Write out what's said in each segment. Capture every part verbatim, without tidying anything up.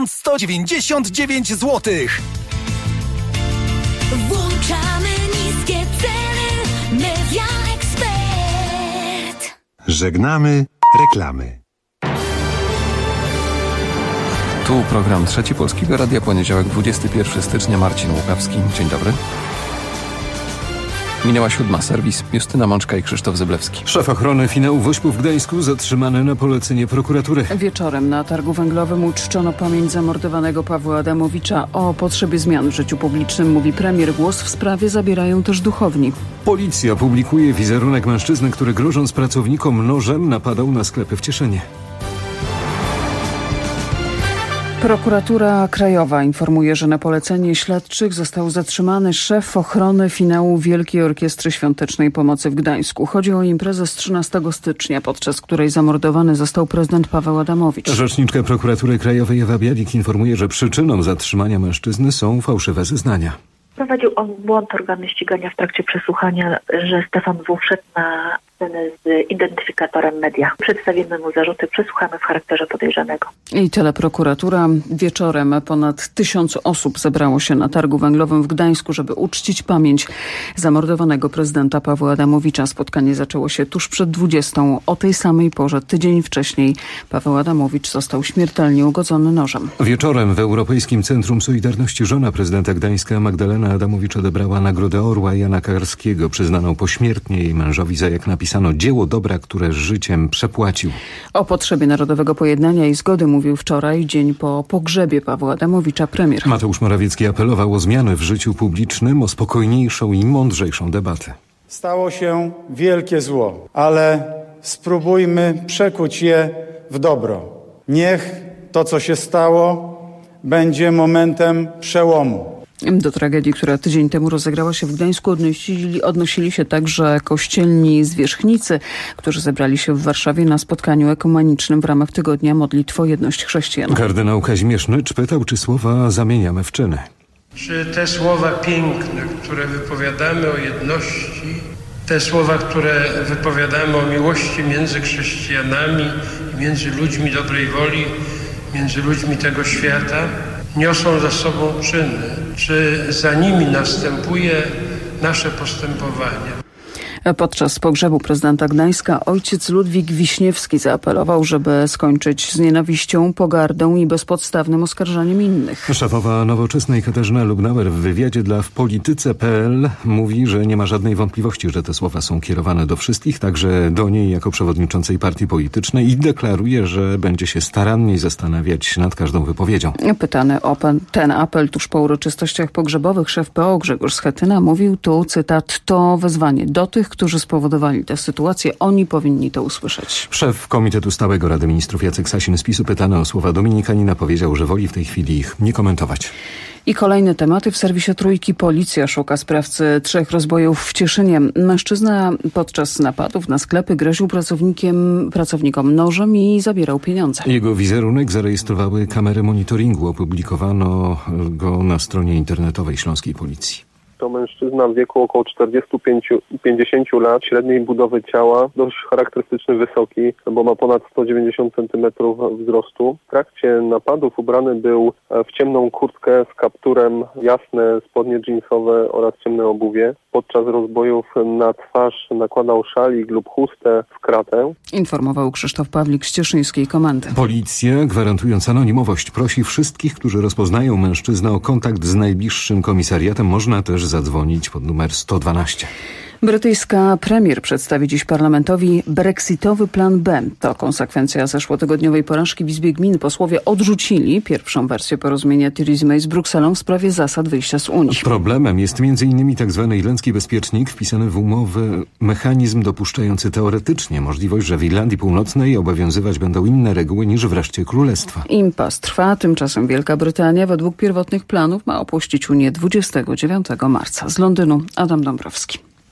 sto dziewięćdziesiąt dziewięć złotych. Włączamy niskie ceny. Media Expert. Żegnamy reklamy. Tu program Trzeci Polskiego Radia, poniedziałek dwudziestego pierwszego stycznia, Marcin Łukawski. Dzień dobry. Minęła siódma, serwis Justyna Mączka i Krzysztof Zyblewski. Szef ochrony finału Wośpu w Gdańsku zatrzymany na polecenie prokuratury. Wieczorem na targu węglowym uczczono pamięć zamordowanego Pawła Adamowicza. O potrzebie zmian w życiu publicznym mówi premier. Głos w sprawie zabierają też duchowni. Policja publikuje wizerunek mężczyzny, który grożąc pracownikom nożem napadał na sklepy w Cieszynie. Prokuratura Krajowa informuje, że na polecenie śledczych został zatrzymany szef ochrony finału Wielkiej Orkiestry Świątecznej Pomocy w Gdańsku. Chodzi o imprezę z trzynastego stycznia, podczas której zamordowany został prezydent Paweł Adamowicz. Rzeczniczka Prokuratury Krajowej Ewa Bialik informuje, że przyczyną zatrzymania mężczyzny są fałszywe zeznania. Prowadził on błąd organu ścigania w trakcie przesłuchania, że Stefan W. wszedł na scenę z identyfikatorem media. Przedstawimy mu zarzuty, przesłuchamy w charakterze podejrzanego. I tyle prokuratura. Wieczorem ponad tysiąc osób zebrało się na targu węglowym w Gdańsku, żeby uczcić pamięć zamordowanego prezydenta Pawła Adamowicza. Spotkanie zaczęło się tuż przed dwudziestą. O tej samej porze, tydzień wcześniej, Paweł Adamowicz został śmiertelnie ugodzony nożem. Wieczorem w Europejskim Centrum Solidarności żona prezydenta Gdańska Magdalena Adamowicz odebrała Nagrodę Orła Jana Karskiego, przyznaną pośmiertnie jej mężowi za, jak napisano, dzieło dobra, które życiem przepłacił. O potrzebie narodowego pojednania i zgody mówił wczoraj, dzień po pogrzebie Pawła Adamowicza, premier. Mateusz Morawiecki apelował o zmiany w życiu publicznym, o spokojniejszą i mądrzejszą debatę. Stało się wielkie zło, ale spróbujmy przekuć je w dobro. Niech to, co się stało, będzie momentem przełomu. Do tragedii, która tydzień temu rozegrała się w Gdańsku, odnosili, odnosili się także kościelni zwierzchnicy, którzy zebrali się w Warszawie na spotkaniu ekumenicznym w ramach Tygodnia Modlitw o Jedność Chrześcijan. Kardynał Kazimierz Nycz pytał, czy słowa zamieniamy w czyny. Czy te słowa piękne, które wypowiadamy o jedności, te słowa, które wypowiadamy o miłości między chrześcijanami i między ludźmi dobrej woli, między ludźmi tego świata, niosą za sobą czyny, czy za nimi następuje nasze postępowanie. Podczas pogrzebu prezydenta Gdańska ojciec Ludwik Wiśniewski zaapelował, żeby skończyć z nienawiścią, pogardą i bezpodstawnym oskarżaniem innych. Szefowa Nowoczesnej Katarzyna Lubnauer w wywiadzie dla w polityce kropka p l mówi, że nie ma żadnej wątpliwości, że te słowa są kierowane do wszystkich, także do niej jako przewodniczącej partii politycznej, i deklaruje, że będzie się starannie zastanawiać nad każdą wypowiedzią. Pytany o ten apel tuż po uroczystościach pogrzebowych, szef P O Grzegorz Schetyna mówił tu, cytat, to wezwanie do tych, którzy spowodowali tę sytuację. Oni powinni to usłyszeć. Szef Komitetu Stałego Rady Ministrów Jacek Sasin z PiSu, pytany o słowa dominikanina, powiedział, że woli w tej chwili ich nie komentować. I kolejne tematy w serwisie Trójki. Policja szuka sprawcy trzech rozbojów w Cieszynie. Mężczyzna podczas napadów na sklepy groził pracownikiem, pracownikom nożem i zabierał pieniądze. Jego wizerunek zarejestrowały kamery monitoringu. Opublikowano go na stronie internetowej śląskiej policji. To mężczyzna w wieku około czterdziestu pięciu do pięćdziesięciu lat, średniej budowy ciała, dość charakterystyczny, wysoki, bo ma ponad sto dziewięćdziesiąt centymetrów wzrostu. W trakcie napadów ubrany był w ciemną kurtkę z kapturem, jasne spodnie dżinsowe oraz ciemne obuwie. Podczas rozbojów na twarz nakładał szalik lub chustę w kratę. Informował Krzysztof Pawlik z cieszyńskiej komendy. Policja, gwarantując anonimowość, prosi wszystkich, którzy rozpoznają mężczyznę, o kontakt z najbliższym komisariatem. Można też zadzwonić pod numer sto dwanaście. Brytyjska premier przedstawi dziś parlamentowi brexitowy plan B. To konsekwencja zeszłotygodniowej porażki w Izbie Gmin. Posłowie odrzucili pierwszą wersję porozumienia Theresa May z Brukselą w sprawie zasad wyjścia z Unii. Problemem jest między innymi tzw. irlandzki bezpiecznik, wpisany w umowy mechanizm dopuszczający teoretycznie możliwość, że w Irlandii Północnej obowiązywać będą inne reguły niż w reszcie królestwa. Impas trwa, tymczasem Wielka Brytania według pierwotnych planów ma opuścić Unię dwudziestego dziewiątego marca. Z Londynu Adam Dąbrowski.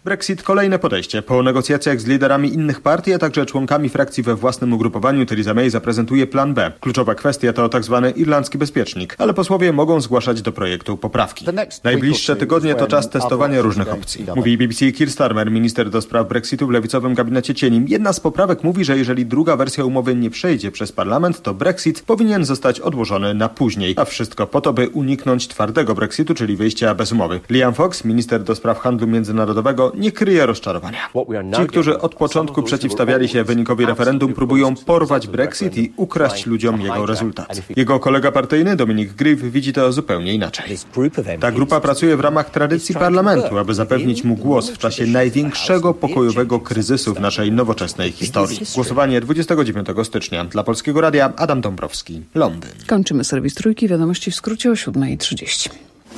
Brexit kolejne podejście. Po negocjacjach z liderami innych partii, a także członkami frakcji we własnym ugrupowaniu Theresa May zaprezentuje plan B. Kluczowa kwestia to tzw. irlandzki bezpiecznik, ale posłowie mogą zgłaszać do projektu poprawki. Najbliższe tygodnie to czas testowania różnych opcji. Mówi B B C Keir Starmer, minister do spraw Brexitu w lewicowym gabinecie cieni. Jedna z poprawek mówi, że jeżeli druga wersja umowy nie przejdzie przez parlament, to Brexit powinien zostać odłożony na później, a wszystko po to, by uniknąć twardego Brexitu, czyli wyjścia bez umowy. Liam Fox, minister do spraw handlu międzynarodowego, nie kryje rozczarowania. Ci, którzy od początku przeciwstawiali się wynikowi referendum, próbują porwać Brexit i ukraść ludziom jego rezultat. Jego kolega partyjny, Dominic Grieve, widzi to zupełnie inaczej. Ta grupa pracuje w ramach tradycji parlamentu, aby zapewnić mu głos w czasie największego pokojowego kryzysu w naszej nowoczesnej historii. Głosowanie dwudziestego dziewiątego stycznia. Dla Polskiego Radia Adam Dąbrowski, Londyn. Kończymy serwis Trójki. Wiadomości w skrócie o siódma trzydzieści.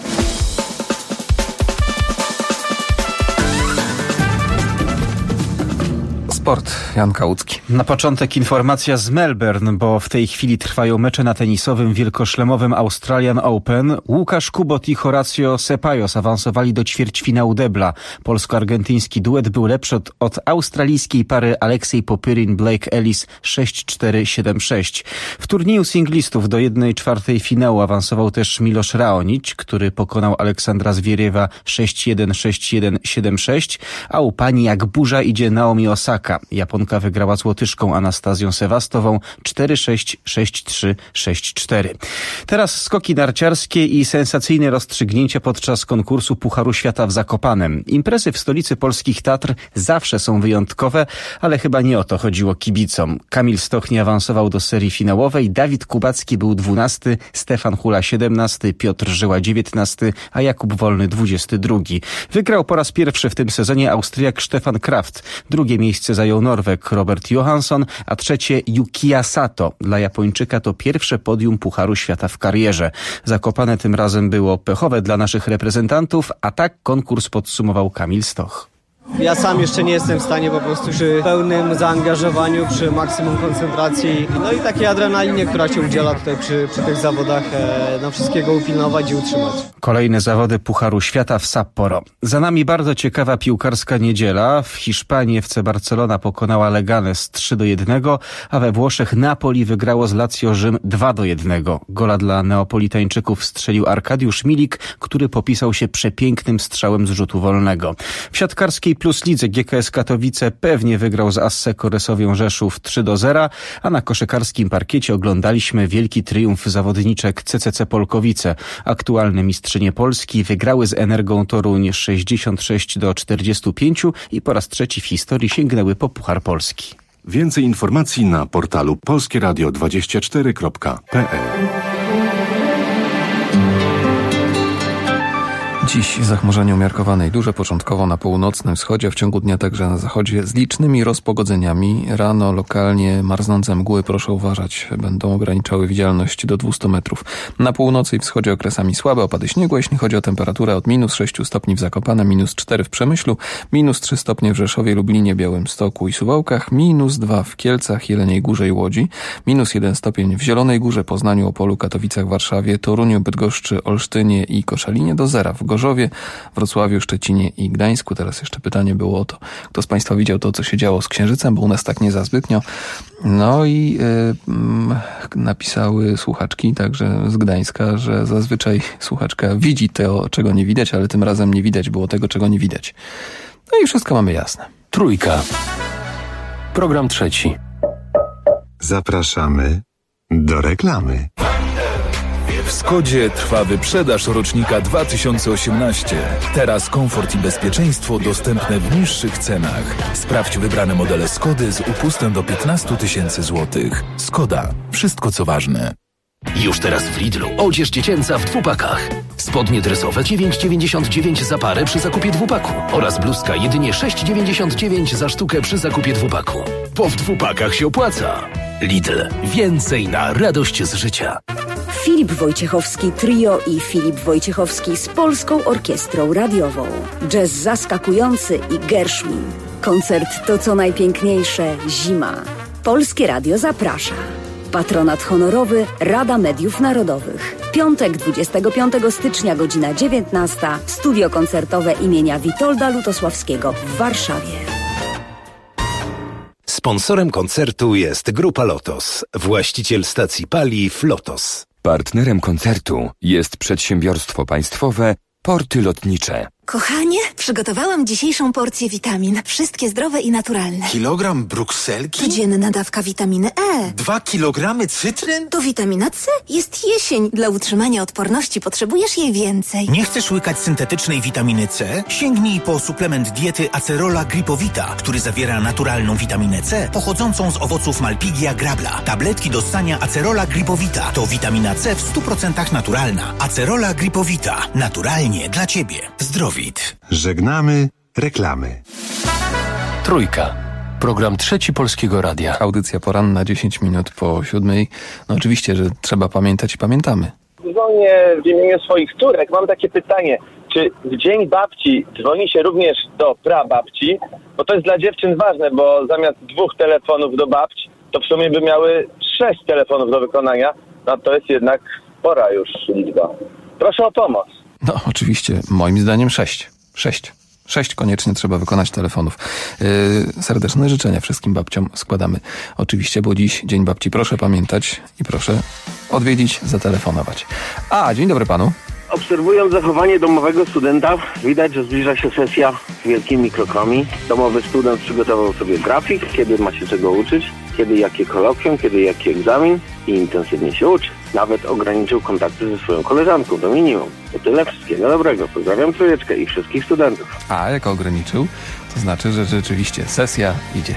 Sport. Jan Kałucki. Na początek informacja z Melbourne, bo w tej chwili trwają mecze na tenisowym wielkoszlemowym Australian Open. Łukasz Kubot i Horacio Ceballos awansowali do ćwierćfinału debla. Polsko-argentyński duet był lepszy od, od australijskiej pary Aleksiej Popyrin-Blake Ellis sześć cztery siedem sześć. W turnieju singlistów do jednej czwartej finału awansował też Miloš Raonic, który pokonał Aleksandra Zwieriewa sześć jeden sześć jeden siedem sześć, a u pani jak burza idzie Naomi Osaka. Japonka wygrała z Łotyszką Anastazją Sewastową cztery sześć sześć trzy sześć cztery. Teraz skoki narciarskie i sensacyjne rozstrzygnięcia podczas konkursu Pucharu Świata w Zakopanem. Imprezy w stolicy polskich Tatr zawsze są wyjątkowe, ale chyba nie o to chodziło kibicom. Kamil Stoch nie awansował do serii finałowej, Dawid Kubacki był dwunasty, Stefan Hula siedemnasty, Piotr Żyła dziewiętnasty, a Jakub Wolny dwudziesty drugi. Wygrał po raz pierwszy w tym sezonie Austriak Stefan Kraft. Drugie miejsce zajął Norweg Robert Johansson, a trzecie Yukiya Sato. Dla Japończyka to pierwsze podium Pucharu Świata w karierze. Zakopane tym razem było pechowe dla naszych reprezentantów, a tak konkurs podsumował Kamil Stoch. Ja sam jeszcze nie jestem w stanie po prostu przy pełnym zaangażowaniu, przy maksimum koncentracji, no i takiej adrenalinie, która się udziela tutaj przy, przy tych zawodach, e, na wszystkiego upilnować i utrzymać. Kolejne zawody Pucharu Świata w Sapporo. Za nami bardzo ciekawa piłkarska niedziela. W Hiszpanii F C Barcelona pokonała Leganes trzy do jednego, a we Włoszech Napoli wygrało z Lazio Rzym dwa do jednego. Gola dla Neapolitańczyków strzelił Arkadiusz Milik, który popisał się przepięknym strzałem z rzutu wolnego. W siatkarskiej Plus Lidze G K S Katowice pewnie wygrał z Asseko Resowią Rzeszów trzy do zera, a na koszykarskim parkiecie oglądaliśmy wielki triumf zawodniczek C C C Polkowice. Aktualne mistrzynie Polski wygrały z Energą Toruń sześćdziesiąt sześć do czterdziestu pięciu i po raz trzeci w historii sięgnęły po Puchar Polski. Więcej informacji na portalu polskie radio dwadzieścia cztery kropka p l. Dziś zachmurzenie umiarkowane i duże, początkowo na północnym wschodzie, w ciągu dnia także na zachodzie z licznymi rozpogodzeniami. Rano lokalnie marznące mgły, proszę uważać, będą ograniczały widzialność do dwustu metrów. Na północy i wschodzie okresami słabe opady śniegu, jeśli chodzi o temperaturę od minus sześciu stopni w Zakopanem, minus cztery w Przemyślu, minus trzy stopnie w Rzeszowie, Lublinie, Białymstoku i Suwałkach, minus dwa w Kielcach, Jeleniej Górze i Łodzi, minus jeden stopień w Zielonej Górze, Poznaniu, Opolu, Katowicach, Warszawie, Toruniu, Bydgoszczy, Olsztynie i Koszalinie, do zera w Gorzowie, Wrocławiu, Szczecinie i Gdańsku. Teraz jeszcze pytanie było o to, kto z Państwa widział to, co się działo z Księżycem, bo u nas tak nie za zbytnio. No i yy, napisały słuchaczki, także z Gdańska, że zazwyczaj słuchaczka widzi to, czego nie widać, ale tym razem nie widać było tego, czego nie widać. No i wszystko mamy jasne. Trójka. Program trzeci. Zapraszamy do reklamy. W Skodzie trwa wyprzedaż rocznika dwa tysiące osiemnaście. Teraz komfort i bezpieczeństwo dostępne w niższych cenach. Sprawdź wybrane modele Skody z upustem do piętnastu tysięcy złotych. Skoda. Wszystko co ważne. Już teraz w Lidlu odzież dziecięca w dwupakach. Spodnie dresowe dziewięć dziewięćdziesiąt dziewięć za parę przy zakupie dwupaku oraz bluzka jedynie sześć dziewięćdziesiąt dziewięć za sztukę przy zakupie dwupaku. Bo w dwupakach się opłaca. Lidl. Więcej na radość z życia. Filip Wojciechowski Trio i Filip Wojciechowski z Polską Orkiestrą Radiową. Jazz zaskakujący i Gershwin. Koncert to co najpiękniejsze zima. Polskie Radio zaprasza. Patronat honorowy Rada Mediów Narodowych. Piątek, dwudziestego piątego stycznia, godzina dziewiętnasta. Studio koncertowe imienia Witolda Lutosławskiego w Warszawie. Sponsorem koncertu jest Grupa Lotos, właściciel stacji paliw Lotos. Partnerem koncertu jest przedsiębiorstwo państwowe Porty Lotnicze. Kochanie, przygotowałam dzisiejszą porcję witamin. Wszystkie zdrowe i naturalne. Kilogram brukselki? Codzienna dawka witaminy E. Dwa kilogramy cytryn? To witamina C. Jest jesień. Dla utrzymania odporności potrzebujesz jej więcej. Nie chcesz łykać syntetycznej witaminy C? Sięgnij po suplement diety Acerola Gripowita, który zawiera naturalną witaminę C pochodzącą z owoców Malpighia grabla. Tabletki do ssania Acerola Gripowita to witamina C w stu procentach naturalna. Acerola Gripowita. Naturalnie dla Ciebie. Zdrowie. Żegnamy reklamy. Trójka. Program Trzeci Polskiego Radia. Audycja poranna, dziesięć minut po siódmej. No oczywiście, że trzeba pamiętać i pamiętamy. Dzwonię w imieniu swoich córek. Mam takie pytanie. Czy w Dzień Babci dzwoni się również do prababci? Bo to jest dla dziewczyn ważne, bo zamiast dwóch telefonów do babci, to w sumie by miały sześć telefonów do wykonania. No to jest jednak spora już liczba. Proszę o pomoc. No oczywiście, moim zdaniem sześć. Sześć. Sześć koniecznie trzeba wykonać telefonów. Yy, serdeczne życzenia wszystkim babciom składamy. Oczywiście, bo dziś Dzień Babci. Proszę pamiętać i proszę odwiedzić, zatelefonować. A, dzień dobry panu. Obserwując zachowanie domowego studenta, widać, że zbliża się sesja wielkimi krokami. Domowy student przygotował sobie grafik, kiedy ma się czego uczyć, kiedy jakie kolokwium, kiedy jaki egzamin i intensywnie się uczy. Nawet ograniczył kontakty ze swoją koleżanką do minimum. To tyle, wszystkiego dobrego. Pozdrawiam trójeczkę i wszystkich studentów. A jak ograniczył, to znaczy, że rzeczywiście sesja idzie.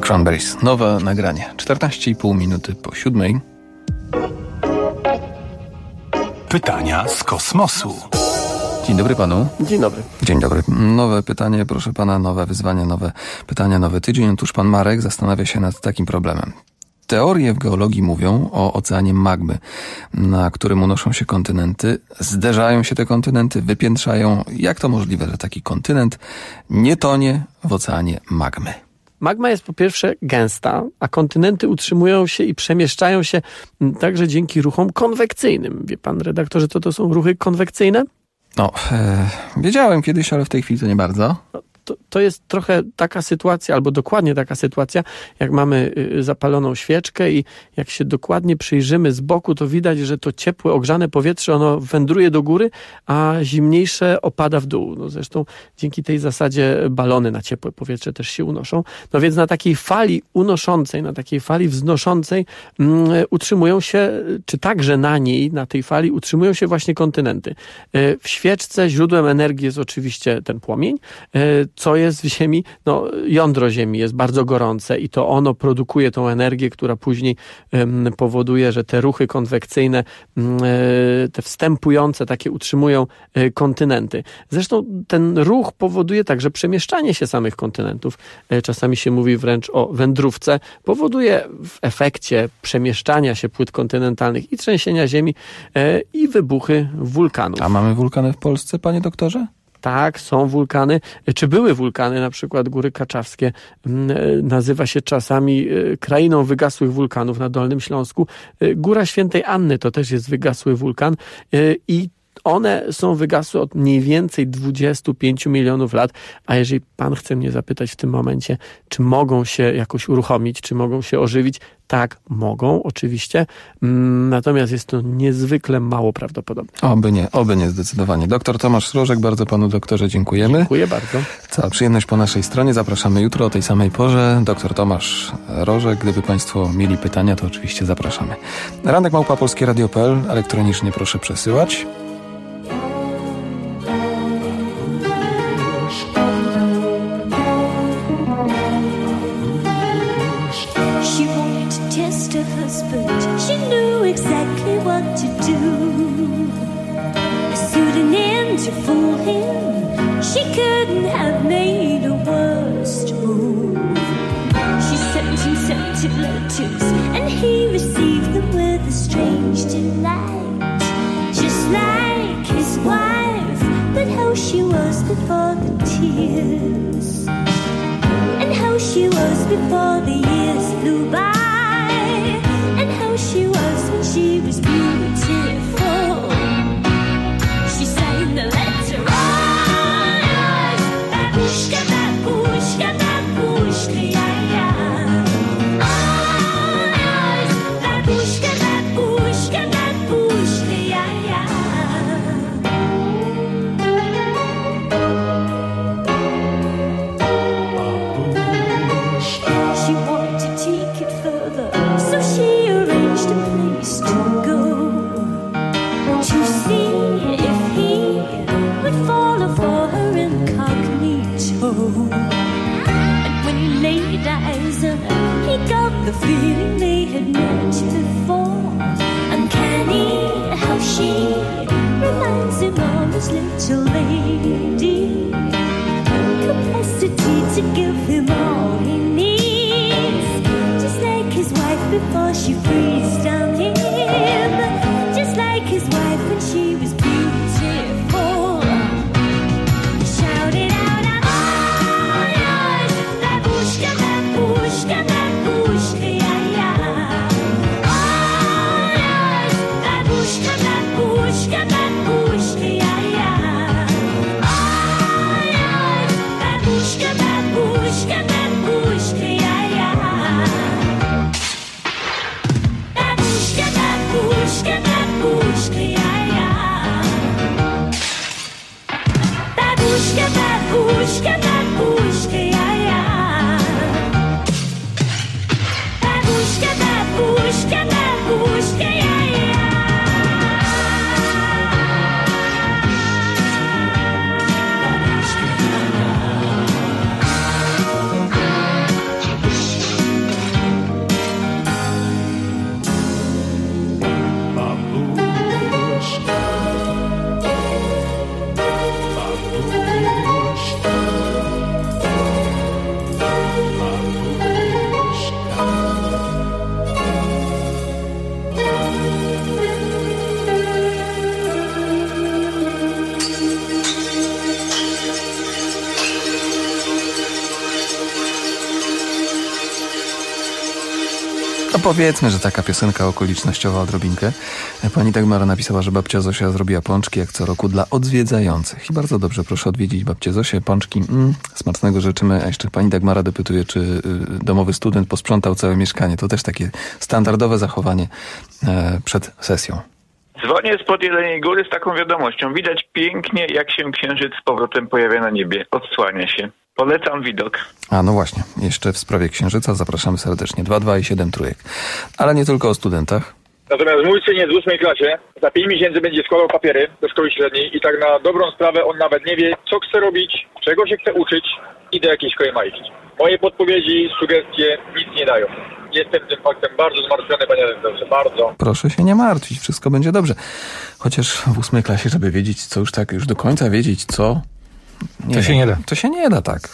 Cranberries. Nowe nagranie. czternaście i pół minuty po siódmej. Pytania z kosmosu. Dzień dobry panu. Dzień dobry. Dzień dobry. Nowe pytanie, proszę pana, nowe wyzwanie, nowe pytania, nowy tydzień. Otóż pan Marek zastanawia się nad takim problemem. Teorie w geologii mówią o oceanie magmy, na którym unoszą się kontynenty, zderzają się te kontynenty, wypiętrzają. Jak to możliwe, że taki kontynent nie tonie w oceanie magmy? Magma jest po pierwsze gęsta, a kontynenty utrzymują się i przemieszczają się także dzięki ruchom konwekcyjnym. Wie pan redaktorze, co to są ruchy konwekcyjne? No, e, wiedziałem kiedyś, ale w tej chwili to nie bardzo. To, to jest trochę taka sytuacja, albo dokładnie taka sytuacja, jak mamy zapaloną świeczkę i jak się dokładnie przyjrzymy z boku, to widać, że to ciepłe, ogrzane powietrze, ono wędruje do góry, a zimniejsze opada w dół. No zresztą dzięki tej zasadzie balony na ciepłe powietrze też się unoszą. No więc na takiej fali unoszącej, na takiej fali wznoszącej um, utrzymują się, czy także na niej, na tej fali utrzymują się właśnie kontynenty. W świeczce źródłem energii jest oczywiście ten płomień. Co jest w Ziemi? No, jądro Ziemi jest bardzo gorące i to ono produkuje tą energię, która później um, powoduje, że te ruchy konwekcyjne, um, te wstępujące takie utrzymują um, kontynenty. Zresztą ten ruch powoduje także przemieszczanie się samych kontynentów. Um, czasami się mówi wręcz o wędrówce. Powoduje w efekcie przemieszczania się płyt kontynentalnych i trzęsienia Ziemi um, i wybuchy wulkanów. A mamy wulkany w Polsce, panie doktorze? Tak, są wulkany, czy były wulkany, na przykład Góry Kaczawskie, nazywa się czasami krainą wygasłych wulkanów na Dolnym Śląsku. Góra Świętej Anny to też jest wygasły wulkan i one są wygasłe od mniej więcej dwudziestu pięciu milionów lat, a jeżeli pan chce mnie zapytać w tym momencie, czy mogą się jakoś uruchomić, czy mogą się ożywić, tak, mogą, oczywiście, natomiast jest to niezwykle mało prawdopodobne. Oby nie, oby nie, zdecydowanie. Doktor Tomasz Rożek, bardzo panu doktorze dziękujemy. Dziękuję bardzo. Cała przyjemność po naszej stronie, zapraszamy jutro o tej samej porze. Doktor Tomasz Rożek, gdyby państwo mieli pytania, to oczywiście zapraszamy. Ranek małpa polskie radio kropka p l, elektronicznie proszę przesyłać. She knew exactly what to do. A pseudonym to fool him. She couldn't have made a worse move. She sent him scented letters, and he received them with a strange delight. Just like his wife, but how she was before the tears, and how she was before the years flew by. She was when she was beautiful. She signed the letter. powiedzmy, że taka piosenka okolicznościowa odrobinkę. Pani Dagmara napisała, że babcia Zosia zrobiła pączki jak co roku dla odwiedzających. I bardzo dobrze, proszę odwiedzić babcię Zosię. Pączki, mm, smacznego życzymy. A jeszcze pani Dagmara dopytuje, czy y, domowy student posprzątał całe mieszkanie. To też takie standardowe zachowanie e, przed sesją. Dzwonię spod Jeleniej Góry z taką wiadomością. Widać pięknie, jak się księżyc z powrotem pojawia na niebie. Odsłania się. Polecam widok. A no właśnie, jeszcze w sprawie księżyca zapraszamy serdecznie. dwa dwa i siedem trójek. Ale nie tylko o studentach. Natomiast mój syn jest w ósmej klasie. Za pięć miesięcy będzie składał papiery do szkoły średniej i tak na dobrą sprawę on nawet nie wie, co chce robić, czego się chce uczyć i do jakiej szkoły ma iść. Moje podpowiedzi, sugestie nic nie dają. Jestem tym faktem bardzo zmartwiony, panie redaktorze, bardzo. Proszę się nie martwić, wszystko będzie dobrze. Chociaż w ósmej klasie, żeby wiedzieć, co już tak, już do końca wiedzieć, co... Nie to wiem. się nie da. To się nie da, tak.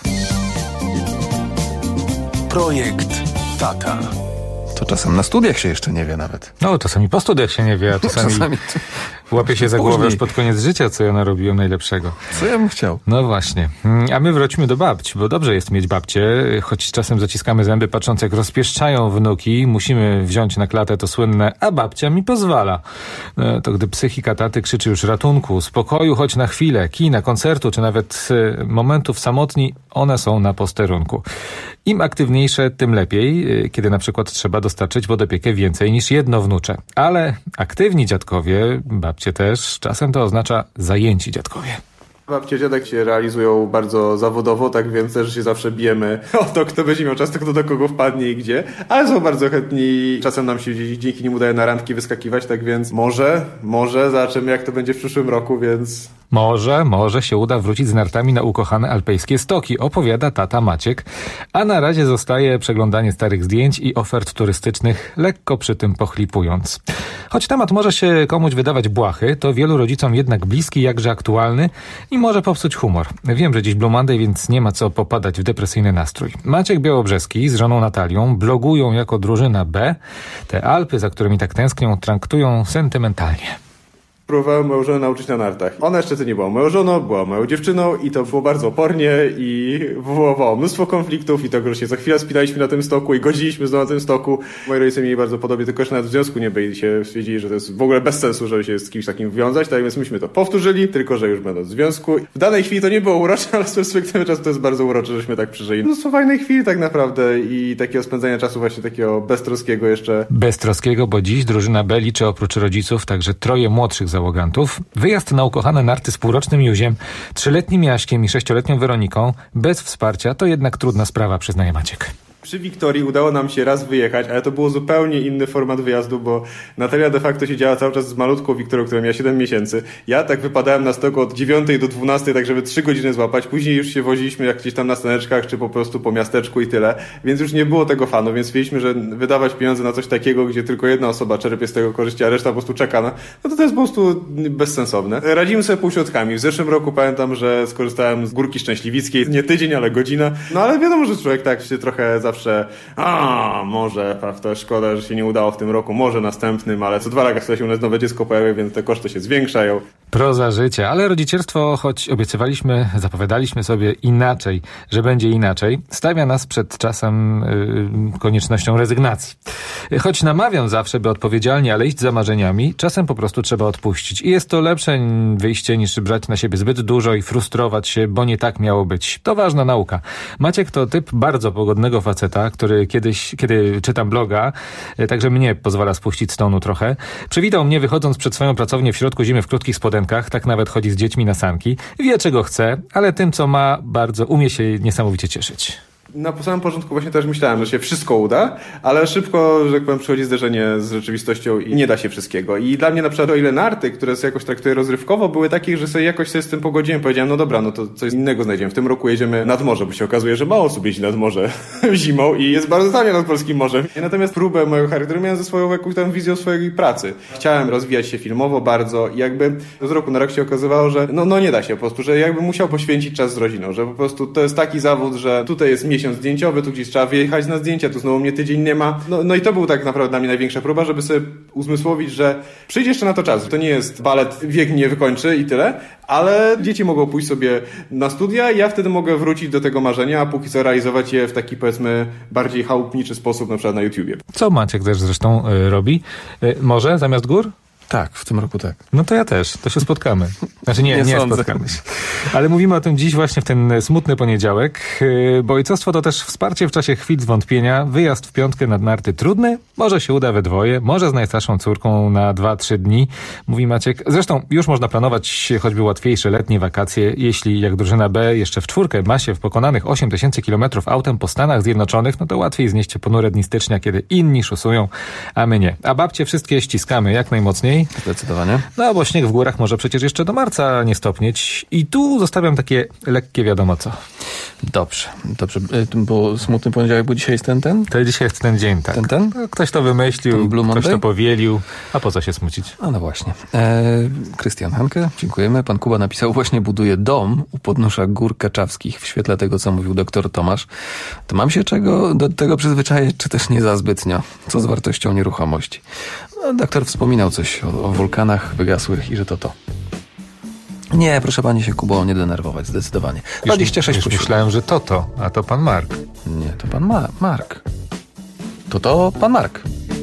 Projekt Tata. To czasem na studiach się jeszcze nie wie nawet. No, czasami po studiach się nie wie, a czasami, czasami to... łapie się za głowę już pod koniec życia, co ja narobiłem najlepszego. Co ja bym chciał? No właśnie. A my wróćmy do babci, bo dobrze jest mieć babcie, choć czasem zaciskamy zęby patrząc, jak rozpieszczają wnuki. Musimy wziąć na klatę to słynne, a babcia mi pozwala. No, to gdy psychika taty krzyczy już ratunku, spokoju, choć na chwilę, kina, koncertu, czy nawet y, momentów samotni, one są na posterunku. Im aktywniejsze, tym lepiej, kiedy na przykład trzeba dostarczyć pod opiekę więcej niż jedno wnucze. Ale aktywni dziadkowie, babcie też, czasem to oznacza zajęci dziadkowie. Babcie, dziadek się realizują bardzo zawodowo, tak więc też się zawsze bijemy o to, kto będzie miał czas, to kto do kogo wpadnie i gdzie, ale są bardzo chętni, czasem nam się dzięki nim udaje na randki wyskakiwać, tak więc może, może zobaczymy, jak to będzie w przyszłym roku, więc... Może, może się uda wrócić z nartami na ukochane alpejskie stoki, opowiada tata Maciek, a na razie zostaje przeglądanie starych zdjęć i ofert turystycznych, lekko przy tym pochlipując. Choć temat może się komuś wydawać błahy, to wielu rodzicom jednak bliski, jakże aktualny i może popsuć humor. Wiem, że dziś Blue Monday, więc nie ma co popadać w depresyjny nastrój. Maciek Białobrzeski z żoną Natalią blogują jako drużyna B. Te Alpy, za którymi tak tęsknią, traktują sentymentalnie. Próbowałem moją żonę nauczyć na nartach. Ona jeszcze to nie była moją żoną, była moją dziewczyną i to było bardzo opornie i wywołało mnóstwo konfliktów i tego, że się za chwilę spinaliśmy na tym stoku i godziliśmy znowu na tym stoku. Moi rodzice mieli bardzo podobnie, tylko jeszcze nawet w związku nie byli się, stwierdzili, że to jest w ogóle bez sensu, żeby się z kimś takim wiązać, tak więc myśmy to powtórzyli, tylko że już będąc w związku. W danej chwili to nie było urocze, ale z perspektywy czasu to jest bardzo urocze, żeśmy tak przeżyli. Mnóstwo fajnej chwili tak naprawdę i takiego spędzania czasu właśnie takiego beztroskiego jeszcze. Beztroskiego, bo dziś drużyna B liczy oprócz rodziców także troje młodszych załogantów. Wyjazd na ukochane narty z półrocznym Józiem, trzyletnim Jaśkiem i sześcioletnią Weroniką bez wsparcia to jednak trudna sprawa, przyznaje Maciek. Przy Wiktorii udało nam się raz wyjechać, ale to było zupełnie inny format wyjazdu, bo Natalia de facto siedziała cały czas z malutką Wiktorią, która miała siedem miesięcy. Ja tak wypadałem na stoku od dziewiątej do dwunastej, tak żeby trzy godziny złapać. Później już się woziliśmy jak gdzieś tam na staneczkach, czy po prostu po miasteczku i tyle. Więc już nie było tego fanu, więc stwierdziliśmy, że wydawać pieniądze na coś takiego, gdzie tylko jedna osoba czerpie z tego korzyści, a reszta po prostu czeka na... No to to jest po prostu bezsensowne. Radzimy sobie półśrodkami. W zeszłym roku pamiętam, że skorzystałem z Górki Szczęśliwickiej. Nie tydzień, ale godzina. No ale wiadomo, że człowiek tak się trochę zawsze a może, prawda, szkoda, że się nie udało w tym roku, może następnym, ale co dwa lata chce się u nas nowe dziecko pojawia, więc te koszty się zwiększają. Proza życia, ale rodzicielstwo, choć obiecywaliśmy, zapowiadaliśmy sobie inaczej, że będzie inaczej, stawia nas przed czasem yy, koniecznością rezygnacji. Choć namawiam zawsze, by odpowiedzialnie, ale iść za marzeniami, czasem po prostu trzeba odpuścić. I jest to lepsze wyjście niż brać na siebie zbyt dużo i frustrować się, bo nie tak miało być. To ważna nauka. Maciek to typ bardzo pogodnego faceta, który kiedyś, kiedy czytam bloga, także mnie pozwala spuścić z tonu trochę. Przywitał mnie wychodząc przed swoją pracownię w środku zimy w krótkich spodenkach, tak nawet chodzi z dziećmi na sanki. Wie czego chce, ale tym co ma bardzo umie się niesamowicie cieszyć. Na samym początku właśnie też myślałem, że się wszystko uda, ale szybko, że tak powiem, przychodzi zderzenie z rzeczywistością i nie da się wszystkiego. I dla mnie na przykład o ile narty, które sobie jakoś traktuję rozrywkowo, były takie, że sobie jakoś sobie z tym pogodziłem. Powiedziałem, no dobra, no to coś innego znajdziemy. W tym roku jedziemy nad morze, bo się okazuje, że mało osób jeździ nad morze zimą i jest bardzo tanie nad polskim morzem. Natomiast próbę mojego charakteru miałem ze swoją jakąś tam wizją swojej pracy. Chciałem rozwijać się filmowo bardzo i jakby z roku na rok się okazywało, że no, no nie da się po prostu, że jakby musiał poświęcić czas z rodziną, że po prostu to jest taki zawód, że tutaj jest miesiąc miesiąc zdjęciowy, tu gdzieś trzeba wyjechać na zdjęcia, tu znowu mnie tydzień nie ma. No, no i to był tak naprawdę dla mnie największa próba, żeby sobie uzmysłowić, że przyjdzie jeszcze na to czas. To nie jest balet, wiek nie wykończy i tyle, ale dzieci mogą pójść sobie na studia i ja wtedy mogę wrócić do tego marzenia, a póki co realizować je w taki, powiedzmy, bardziej chałupniczy sposób, na przykład na YouTubie. Co Maciek też zresztą y, robi? Y, może zamiast gór? Tak, w tym roku tak. No to ja też, to się spotkamy. Znaczy nie, nie, nie spotkamy się. Ale mówimy o tym dziś właśnie w ten smutny poniedziałek, bo ojcostwo to też wsparcie w czasie chwil zwątpienia. Wyjazd w piątkę nad narty trudny, może się uda we dwoje, może z najstarszą córką na dwa trzy dni, mówi Maciek. Zresztą już można planować choćby łatwiejsze letnie wakacje, jeśli jak drużyna B jeszcze w czwórkę ma się w pokonanych osiem tysięcy kilometrów autem po Stanach Zjednoczonych, no to łatwiej znieść ponure dni stycznia, kiedy inni szusują, a my nie. A babcie wszystkie ściskamy jak najmocniej. Zdecydowanie. No bo śnieg w górach może przecież jeszcze do marca nie stopnieć. I tu zostawiam takie lekkie wiadomo co. Dobrze, dobrze, bo smutny poniedziałek, bo dzisiaj jest ten, ten? To dzisiaj jest ten dzień, tak. Ten, ten? Ktoś to wymyślił, ktoś to powielił, a po co się smucić? A no właśnie. Krystian e, Hanke, dziękujemy. Pan Kuba napisał, właśnie buduje dom u podnóża Gór Kaczawskich w świetle tego, co mówił doktor Tomasz. To mam się czego do tego przyzwyczaić, czy też nie za zbytnio? Co z wartością nieruchomości? No, doktor wspominał coś o, o wulkanach wygasłych i że to to. Nie, proszę pani się, Kubo, nie denerwować, zdecydowanie. dwadzieścia sześć już, już myślałem, że to to, a to pan Mark. Nie, to pan Ma- Mark. To to pan Mark.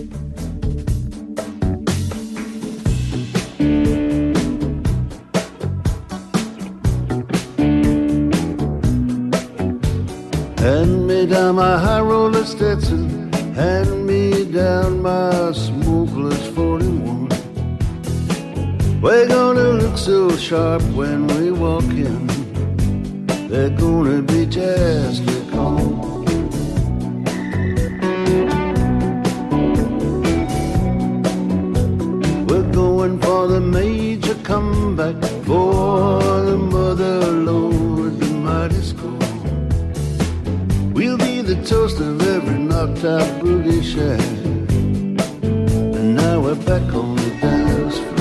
Hand me down my high roller Stetson, hand me down my smokeless forty-one. We're gonna look so sharp when we walk in, they're gonna be just like home. We're going for the major comeback, for the mother lord, the mighty school. We'll be the toast of every knocked out boogie shack, and now we're back on the dance floor.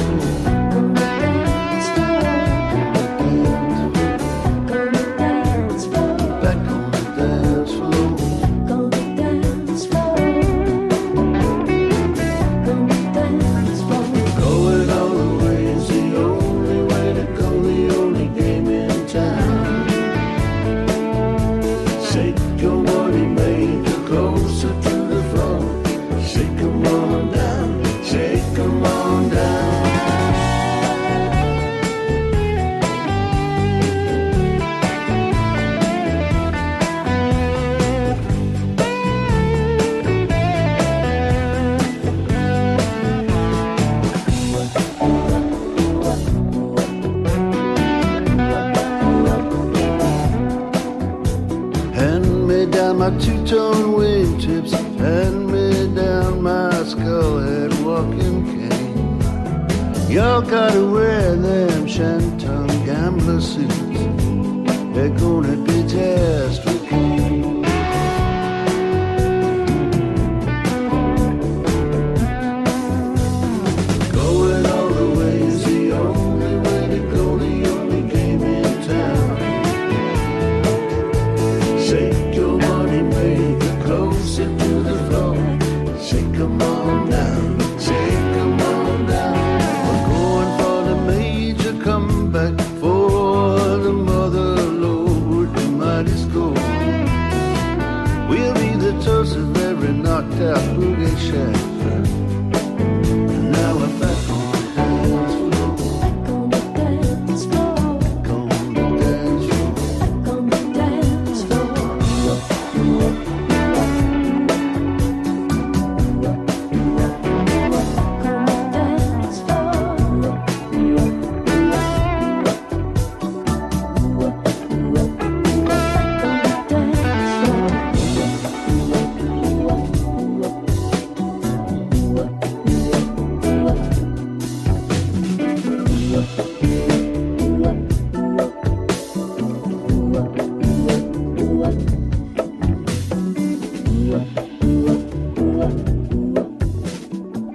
My two-tone wingtips, hand me down my skull-head walking cane. Y'all gotta wear them shantung gambler suits, they're gonna be just okay. Going all the way is the only way to go, the only game in town. Shake your money maker closer to the floor. Shake 'em on down, shake 'em on down. We're going for the major comeback, for the mother lord, the mighty score. We'll be the toast of every knocked out boogie shack, and now we're back on the dance floor. Back on the dance floor. Back on the dance floor.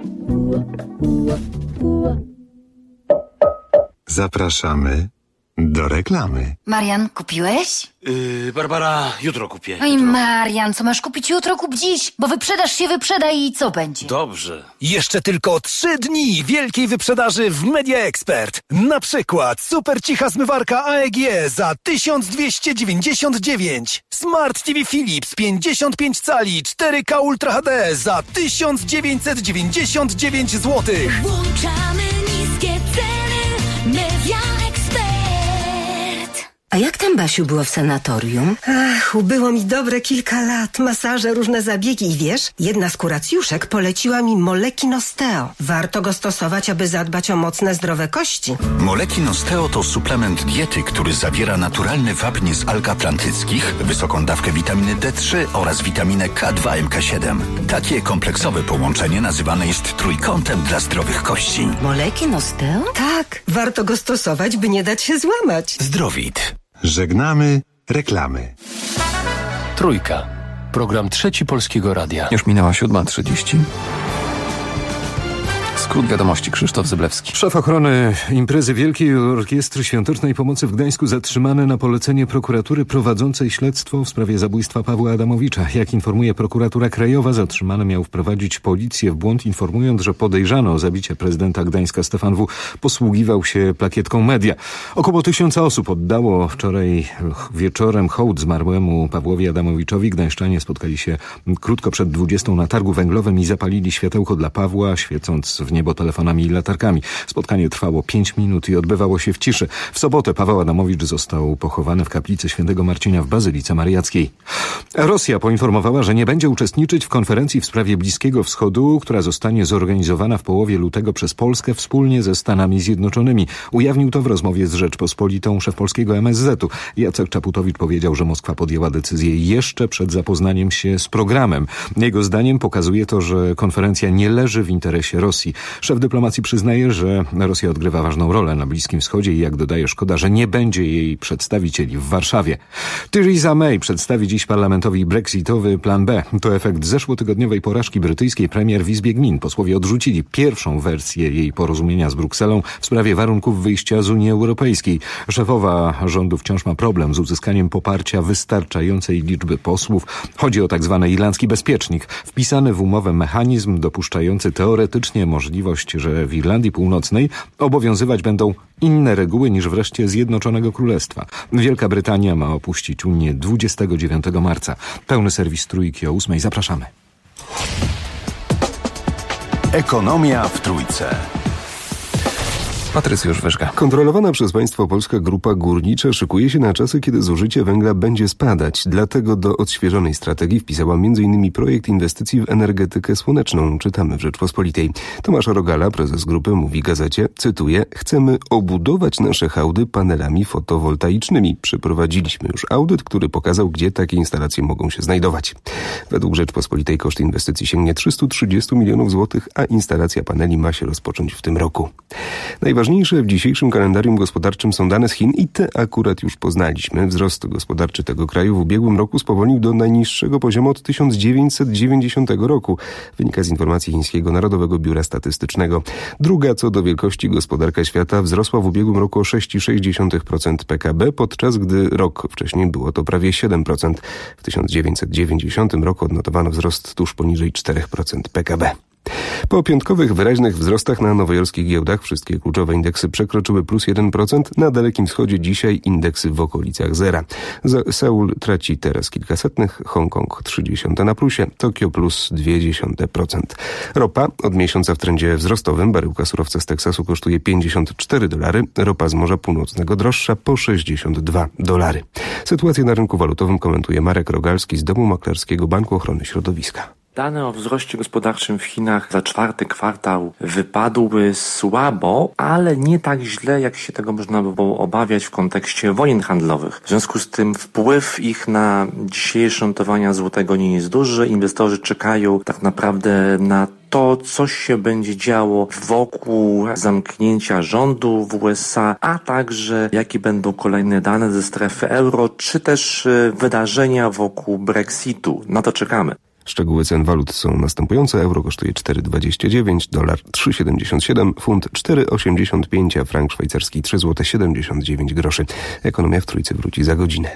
Zapraszamy do reklamy. Marian, kupiłeś? Yy, Barbara, jutro kupię. Oj, jutro. Marian, co masz kupić jutro, kup dziś, bo wyprzedaż się wyprzeda i co będzie? Dobrze. Jeszcze tylko trzy dni wielkiej wyprzedaży w Media Expert. Na przykład super cicha zmywarka A E G za tysiąc dwieście dziewięćdziesiąt dziewięć. Smart T V Philips pięćdziesiąt pięć cali cztery K Ultra H D za tysiąc dziewięćset dziewięćdziesiąt dziewięć złotych. Włączamy niskie ceny Media Expert. A jak tam, Basiu, było w sanatorium? Ach, ubyło mi dobre kilka lat. Masaże, różne zabiegi i wiesz, jedna z kuracjuszek poleciła mi Molekin Osteo. Warto go stosować, aby zadbać o mocne, zdrowe kości. Molekin Osteo to suplement diety, który zawiera naturalny wapń z alg atlantyckich, wysoką dawkę witaminy D trzy oraz witaminę K dwa M K siedem. Takie kompleksowe połączenie nazywane jest trójkątem dla zdrowych kości. Molekin Osteo? Tak, warto go stosować, by nie dać się złamać. Zdrowit. Żegnamy reklamy. Trójka. Program Trzeci Polskiego Radia. Już minęła siódma trzydzieści. Skrót wiadomości, Krzysztof Zyblewski. Szef ochrony imprezy Wielkiej Orkiestry Świątecznej Pomocy w Gdańsku zatrzymany na polecenie prokuratury prowadzącej śledztwo w sprawie zabójstwa Pawła Adamowicza. Jak informuje prokuratura krajowa, zatrzymany miał wprowadzić policję w błąd, informując, że podejrzany o zabicie prezydenta Gdańska Stefan W. posługiwał się plakietką media. Około tysiąca osób oddało wczoraj wieczorem hołd zmarłemu Pawłowi Adamowiczowi. Gdańszczanie spotkali się krótko przed dwudziestą na targu węglowym i zapalili światełko dla Pawła, świecąc w niebo telefonami i latarkami. Spotkanie trwało pięć minut i odbywało się w ciszy. W sobotę Paweł Adamowicz został pochowany w kaplicy świętego Marcina w Bazylice Mariackiej. Rosja poinformowała, że nie będzie uczestniczyć w konferencji w sprawie Bliskiego Wschodu, która zostanie zorganizowana w połowie lutego przez Polskę wspólnie ze Stanami Zjednoczonymi. Ujawnił to w rozmowie z Rzeczpospolitą szef polskiego M S Z-u. Jacek Czaputowicz powiedział, że Moskwa podjęła decyzję jeszcze przed zapoznaniem się z programem. Jego zdaniem pokazuje to, że konferencja nie leży w interesie Rosji. Szef dyplomacji przyznaje, że Rosja odgrywa ważną rolę na Bliskim Wschodzie i jak dodaje, szkoda, że nie będzie jej przedstawicieli w Warszawie. Theresa May przedstawi dziś parlamentowi brexitowy plan B. To efekt zeszłotygodniowej porażki brytyjskiej premier w Izbie Gmin. Posłowie odrzucili pierwszą wersję jej porozumienia z Brukselą w sprawie warunków wyjścia z Unii Europejskiej. Szefowa rządu wciąż ma problem z uzyskaniem poparcia wystarczającej liczby posłów. Chodzi o tak zwany irlandzki bezpiecznik, wpisany w umowę mechanizm dopuszczający teoretycznie możliwość, że w Irlandii Północnej obowiązywać będą inne reguły niż wreszcie Zjednoczonego Królestwa. Wielka Brytania ma opuścić Unię dwudziestego dziewiątego marca. Pełny serwis Trójki o ósmej. Zapraszamy. Ekonomia w Trójce. Patrycjusz Wyżga. Kontrolowana przez państwo polska grupa górnicza szykuje się na czasy, kiedy zużycie węgla będzie spadać. Dlatego do odświeżonej strategii wpisała między innymi projekt inwestycji w energetykę słoneczną. Czytamy w Rzeczpospolitej. Tomasz Rogala, prezes grupy, mówi gazecie, cytuję, chcemy obudować nasze hałdy panelami fotowoltaicznymi. Przeprowadziliśmy już audyt, który pokazał, gdzie takie instalacje mogą się znajdować. Według Rzeczpospolitej koszt inwestycji sięgnie trzysta trzydzieści milionów złotych, a instalacja paneli ma się rozpocząć w tym roku. Najważniejsze w dzisiejszym kalendarium gospodarczym są dane z Chin i te akurat już poznaliśmy. Wzrost gospodarczy tego kraju w ubiegłym roku spowolnił do najniższego poziomu od tysiąc dziewięćset dziewięćdziesiątego roku. Wynika z informacji Chińskiego Narodowego Biura Statystycznego. Druga co do wielkości gospodarka świata wzrosła w ubiegłym roku o sześć przecinek sześć procent P K B, podczas gdy rok wcześniej było to prawie siedem procent. W tysiąc dziewięćset dziewięćdziesiątym roku odnotowano wzrost tuż poniżej cztery procent P K B. Po piątkowych wyraźnych wzrostach na nowojorskich giełdach wszystkie kluczowe indeksy przekroczyły plus jeden procent. Na Dalekim Wschodzie dzisiaj indeksy w okolicach zera. Seul traci teraz kilkasetnych, Hongkong trzy dziesiąte na plusie, Tokio plus dwie dziesiąte procent. Ropa od miesiąca w trendzie wzrostowym. Baryłka surowca z Teksasu kosztuje pięćdziesiąt cztery dolary, ropa z Morza Północnego droższa po sześćdziesiąt dwa dolary. Sytuację na rynku walutowym komentuje Marek Rogalski z Domu Maklerskiego Banku Ochrony Środowiska. Dane o wzroście gospodarczym w Chinach za czwarty kwartał wypadły słabo, ale nie tak źle, jak się tego można było obawiać w kontekście wojen handlowych. W związku z tym wpływ ich na dzisiejsze notowania złotego nie jest duży. Inwestorzy czekają tak naprawdę na to, co się będzie działo wokół zamknięcia rządu w U S A, a także jakie będą kolejne dane ze strefy euro, czy też wydarzenia wokół Brexitu. Na to czekamy. Szczegóły cen walut są następujące. Euro kosztuje cztery dwadzieścia dziewięć, dolar trzy siedemdziesiąt siedem, funt cztery osiemdziesiąt pięć, a frank szwajcarski trzy złote siedemdziesiąt dziewięć groszy. Ekonomia w Trójce wróci za godzinę.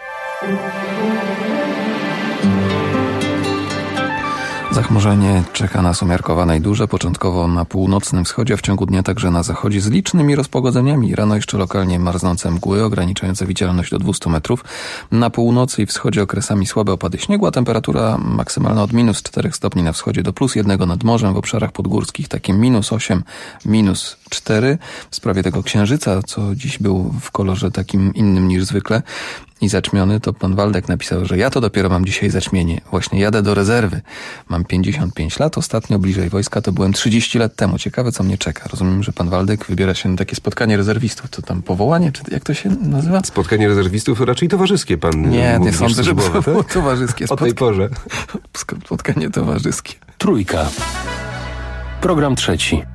Zachmurzenie czeka nas umiarkowane i duże, początkowo na północnym wschodzie, a w ciągu dnia także na zachodzie z licznymi rozpogodzeniami. Rano jeszcze lokalnie marznące mgły ograniczające widzialność do dwieście metrów. Na północy i wschodzie okresami słabe opady śniegu, a temperatura maksymalna od minus czterech stopni na wschodzie do plus jednego nad morzem. W obszarach podgórskich takie minus osiem, minus cztery. W sprawie tego księżyca, co dziś był w kolorze takim innym niż zwykle i zaćmiony, to pan Waldek napisał, że ja to dopiero mam dzisiaj zaćmienie. Właśnie jadę do rezerwy. Mam pięćdziesiąt pięć lat, ostatnio bliżej wojska to byłem trzydzieści lat temu. Ciekawe, co mnie czeka. Rozumiem, że pan Waldek wybiera się na takie spotkanie rezerwistów. To tam powołanie, czy jak to się nazywa? Spotkanie rezerwistów raczej towarzyskie, pan Nie, mówi, nie sądzę, że to było towarzyskie. O tej porze. Spotkanie towarzyskie. Trójka. Program trzeci.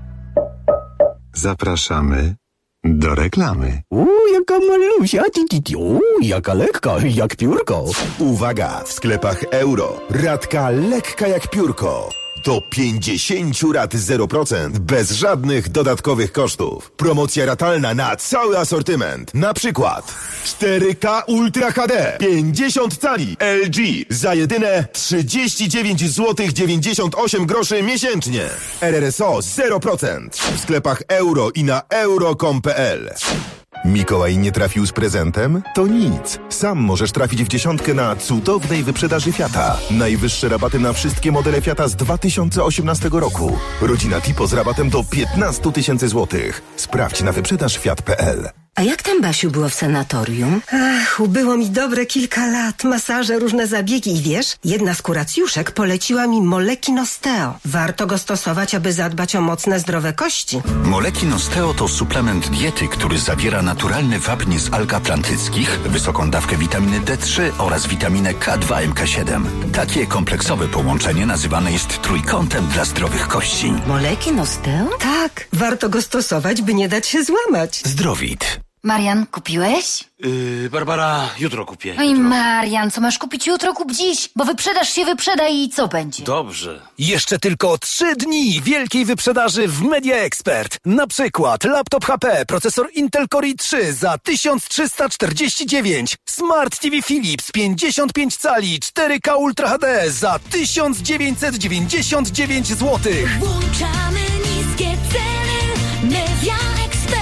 Zapraszamy do reklamy. Uuu, jaka malusia, uuu, jaka lekka, jak piórko. Uwaga, w sklepach Euro. Ratka lekka jak piórko. Do pięćdziesiąt rat zero procent bez żadnych dodatkowych kosztów. Promocja ratalna na cały asortyment. Na przykład cztery K Ultra H D pięćdziesiąt cali L G za jedyne trzydzieści dziewięć złotych dziewięćdziesiąt osiem groszy miesięcznie. R R S O zero procent w sklepach Euro i na euro kropka com kropka p l. Mikołaj nie trafił z prezentem? To nic. Sam możesz trafić w dziesiątkę na cudownej wyprzedaży Fiata. Najwyższe rabaty na wszystkie modele Fiata z dwa tysiące osiemnastego roku. Rodzina Tipo z rabatem do piętnaście tysięcy złotych. Sprawdź na wyprzedaż fiat kropka p l. A jak tam, Basiu, było w sanatorium? Ach, ubyło mi dobre kilka lat. Masaże, różne zabiegi i wiesz, jedna z kuracjuszek poleciła mi Molekin Osteo. Warto go stosować, aby zadbać o mocne, zdrowe kości. Molekin Osteo to suplement diety, który zawiera naturalny wapń z alg atlantyckich, wysoką dawkę witaminy D trzy oraz witaminę K dwa M K siedem. Takie kompleksowe połączenie nazywane jest trójkątem dla zdrowych kości. Molekin Osteo? Tak, warto go stosować, by nie dać się złamać. Zdrowit. Marian, kupiłeś? Yy, Barbara, jutro kupię. Oj, Marian, co masz kupić jutro, kup dziś, bo wyprzedaż się wyprzeda i co będzie? Dobrze. Jeszcze tylko trzy dni wielkiej wyprzedaży w Media Expert. Na przykład laptop H P, procesor Intel Core i trzy za tysiąc trzysta czterdzieści dziewięć, Smart T V Philips pięćdziesiąt pięć cali cztery K Ultra H D za tysiąc dziewięćset dziewięćdziesiąt dziewięć złotych. Włączamy niskie ceny. Media Expert.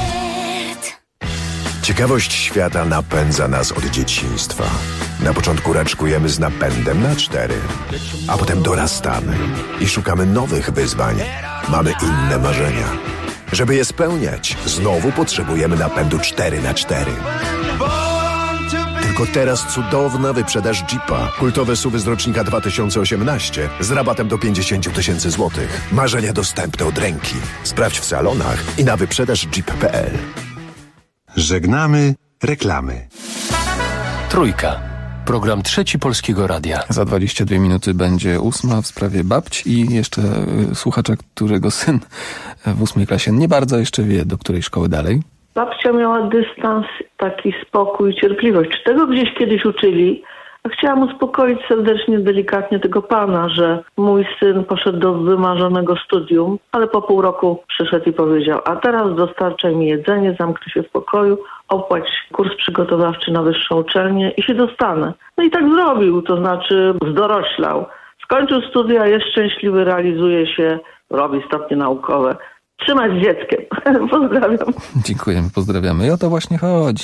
Ciekawość świata napędza nas od dzieciństwa. Na początku raczkujemy z napędem na cztery, a potem dorastamy i szukamy nowych wyzwań. Mamy inne marzenia. Żeby je spełniać, znowu potrzebujemy napędu cztery na cztery. Tylko teraz cudowna wyprzedaż Jeepa. Kultowe S U V z rocznika dwa tysiące osiemnastego z rabatem do pięćdziesiąt tysięcy złotych. Marzenia dostępne od ręki. Sprawdź w salonach i na wyprzedaż jeep kropka p l. Żegnamy reklamy. Trójka. Program trzeci Polskiego Radia. Za dwadzieścia dwie minuty będzie ósma w sprawie babci i jeszcze y, słuchacza, którego syn w ósmej klasie nie bardzo jeszcze wie, do której szkoły dalej. Babcia miała dystans, taki spokój, cierpliwość. Czy tego gdzieś kiedyś uczyli? Chciałam uspokoić serdecznie, delikatnie tego pana, że mój syn poszedł do wymarzonego studium, ale po pół roku przyszedł i powiedział: a teraz dostarczaj mi jedzenie, zamknę się w pokoju, opłać kurs przygotowawczy na wyższą uczelnię i się dostanę. No i tak zrobił, to znaczy zdoroślał. Skończył studia, jest szczęśliwy, realizuje się, robi stopnie naukowe. Trzymać z dzieckiem. Pozdrawiam. Dziękujemy, pozdrawiamy. I o to właśnie chodzi.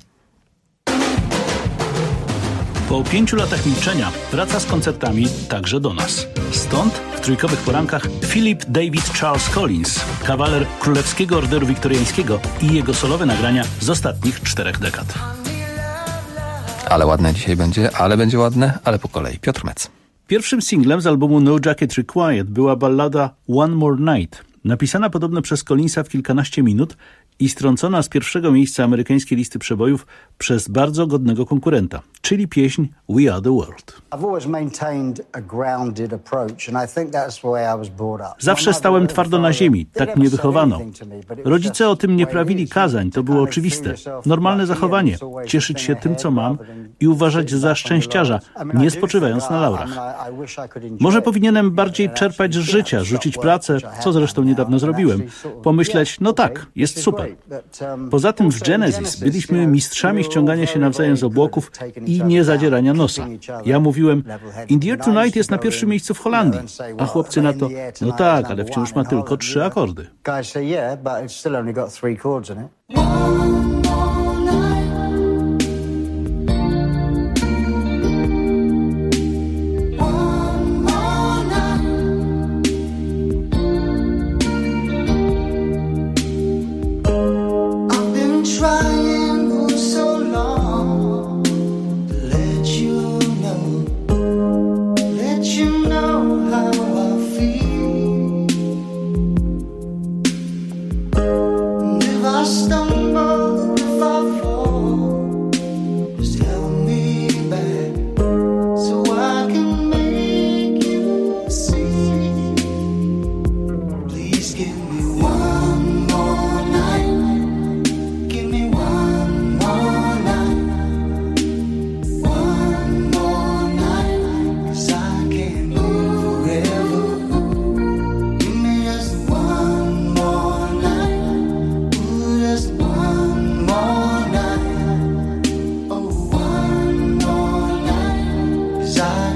Po pięciu latach milczenia wraca z koncertami także do nas. Stąd w trójkowych porankach Philip David Charles Collins, kawaler Królewskiego Orderu Wiktoriańskiego i jego solowe nagrania z ostatnich czterech dekad. Ale ładne dzisiaj będzie, ale będzie ładne, ale po kolei. Piotr Mec. Pierwszym singlem z albumu No Jacket Required była ballada One More Night, napisana podobno przez Collinsa w kilkanaście minut i strącona z pierwszego miejsca amerykańskiej listy przebojów przez bardzo godnego konkurenta, czyli pieśń We Are The World. Zawsze stałem twardo na ziemi, tak mnie wychowano. Rodzice o tym nie prawili kazań, to było oczywiste. Normalne zachowanie, cieszyć się tym, co mam i uważać za szczęściarza, nie spoczywając na laurach. Może powinienem bardziej czerpać z życia, rzucić pracę, co zresztą niedawno zrobiłem. Pomyśleć, no tak, jest super. Poza tym w Genesis byliśmy mistrzami ściągania się nawzajem z obłoków i nie zadzierania nosa. Ja mówiłem, In the Air Tonight jest na pierwszym miejscu w Holandii, a chłopcy na to, no tak, ale wciąż ma tylko trzy akordy.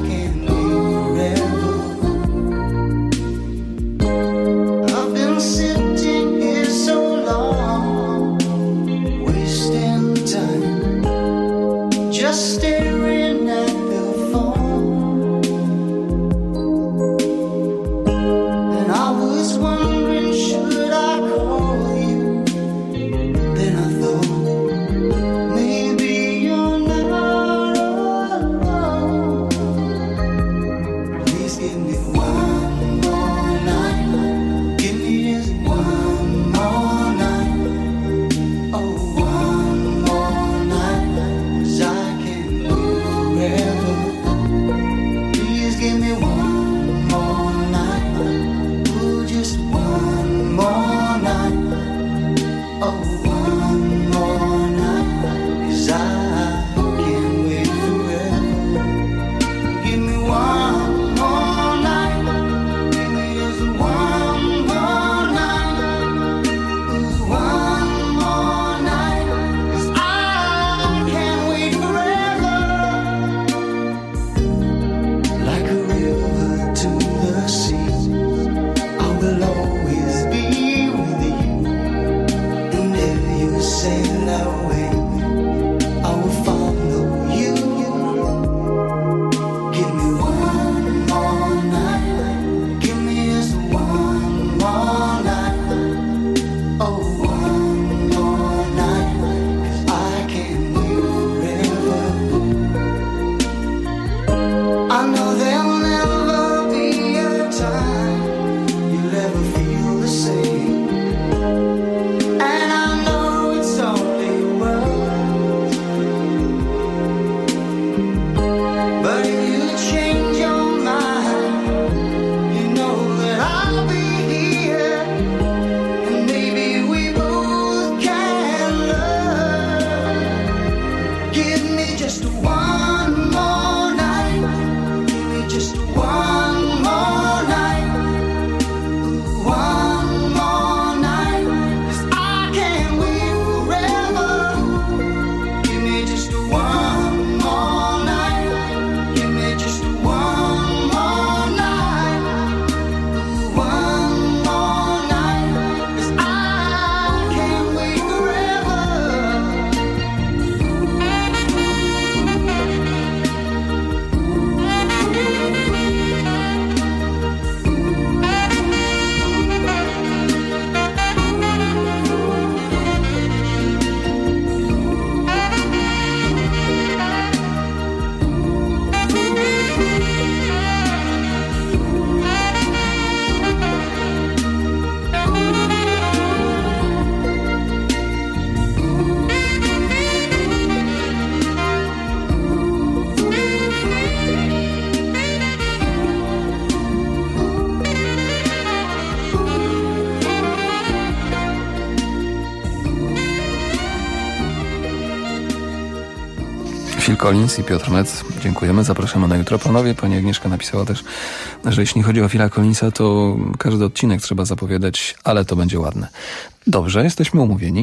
I've been sitting Phil Collins i Piotr Metz. Dziękujemy, zapraszamy na jutro. Panowie, pani Agnieszka napisała też, że jeśli chodzi o Phila Collinsa, to każdy odcinek trzeba zapowiadać, ale to będzie ładne. Dobrze, jesteśmy umówieni.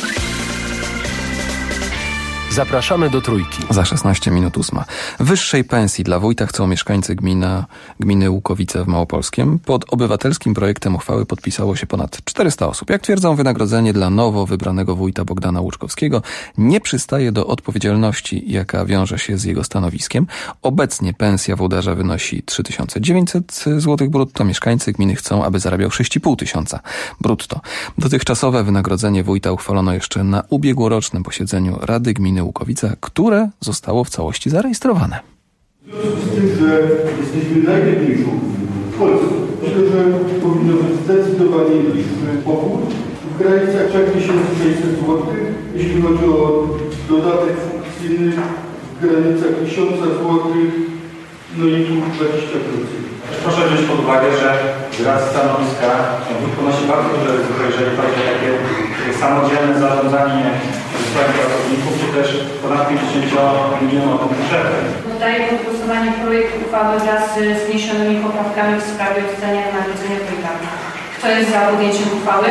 Zapraszamy do Trójki. Za szesnaście minut ósma. Wyższej pensji dla wójta chcą mieszkańcy gmina, gminy Łukowice w Małopolskiem. Pod obywatelskim projektem uchwały podpisało się ponad czterysta osób. Jak twierdzą, wynagrodzenie dla nowo wybranego wójta Bogdana Łuczkowskiego nie przystaje do odpowiedzialności, jaka wiąże się z jego stanowiskiem. Obecnie pensja włodarza wynosi trzy tysiące dziewięćset złotych brutto. Mieszkańcy gminy chcą, aby zarabiał sześć i pół tysiąca brutto. Dotychczasowe wynagrodzenie wójta uchwalono jeszcze na ubiegłorocznym posiedzeniu Rady Gminy Łukowica, które zostało w całości zarejestrowane. W związku z tym, że jesteśmy najbiedniejszą w Polsce, myślę, że powinno być zdecydowanie niższy pokój w granicach trzech tysięcy sześćset złotych, jeśli chodzi o dodatek funkcyjny w granicach tysiąc złotych, no i tu dwadzieścia procent. Proszę wziąć pod uwagę, że wyraz stanowiska ponosi bardzo duże ryzyko, jeżeli chodzi o takie, takie samodzielne zarządzanie swoich pracowników, czy też ponad pięćdziesięciomilionowym budżetem. Podaję pod głosowanie projekt uchwały wraz z zniesionymi poprawkami w sprawie ustalenia wynagrodzenia wójta. Kto jest za podjęciem uchwały?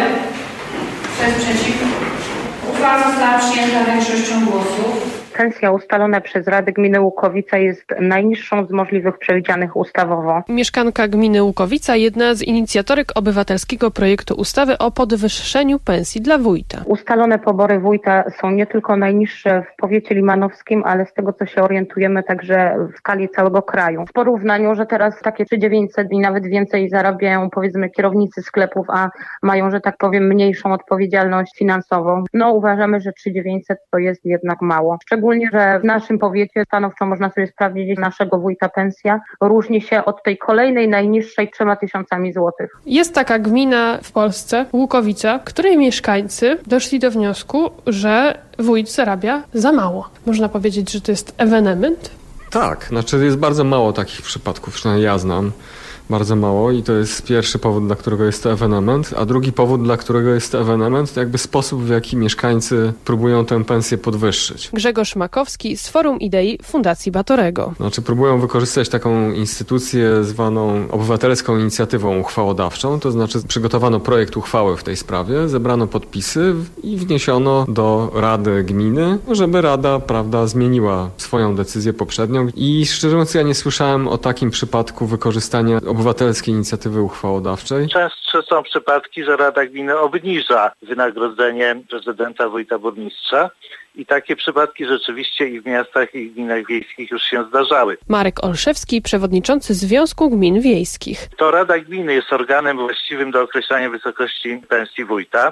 Kto jest przeciw? Uchwała została przyjęta większością głosów. Pensja ustalona przez Radę Gminy Łukowica jest najniższą z możliwych przewidzianych ustawowo. Mieszkanka gminy Łukowica, jedna z inicjatorek obywatelskiego projektu ustawy o podwyższeniu pensji dla wójta. Ustalone pobory wójta są nie tylko najniższe w powiecie limanowskim, ale z tego co się orientujemy także w skali całego kraju. W porównaniu, że teraz takie trzy tysiące dziewięćset i nawet więcej zarabiają powiedzmy kierownicy sklepów, a mają, że tak powiem, mniejszą odpowiedzialność finansową. No uważamy, że trzy tysiące dziewięćset to jest jednak mało. Szczególnie Szczególnie, że w naszym powiecie stanowczo można sobie sprawdzić, naszego wójta pensja różni się od tej kolejnej najniższej trzema tysiącami złotych. Jest taka gmina w Polsce, Łukowica, której mieszkańcy doszli do wniosku, że wójt zarabia za mało. Można powiedzieć, że to jest ewenement? Tak, znaczy jest bardzo mało takich przypadków, przynajmniej ja znam. Bardzo mało i to jest pierwszy powód, dla którego jest to ewenement, a drugi powód, dla którego jest to ewenement, to jakby sposób, w jaki mieszkańcy próbują tę pensję podwyższyć. Grzegorz Makowski z Forum Idei Fundacji Batorego. Znaczy próbują wykorzystać taką instytucję zwaną obywatelską inicjatywą uchwałodawczą, to znaczy przygotowano projekt uchwały w tej sprawie, zebrano podpisy i wniesiono do Rady Gminy, żeby Rada, prawda, zmieniła swoją decyzję poprzednią i szczerze mówiąc ja nie słyszałem o takim przypadku wykorzystania obywatelskiej inicjatywy uchwałodawczej. Częstsze są przypadki, że Rada Gminy obniża wynagrodzenie prezydenta, wójta, burmistrza i takie przypadki rzeczywiście i w miastach, i w gminach wiejskich już się zdarzały. Marek Olszewski, przewodniczący Związku Gmin Wiejskich. To Rada Gminy jest organem właściwym do określania wysokości pensji wójta.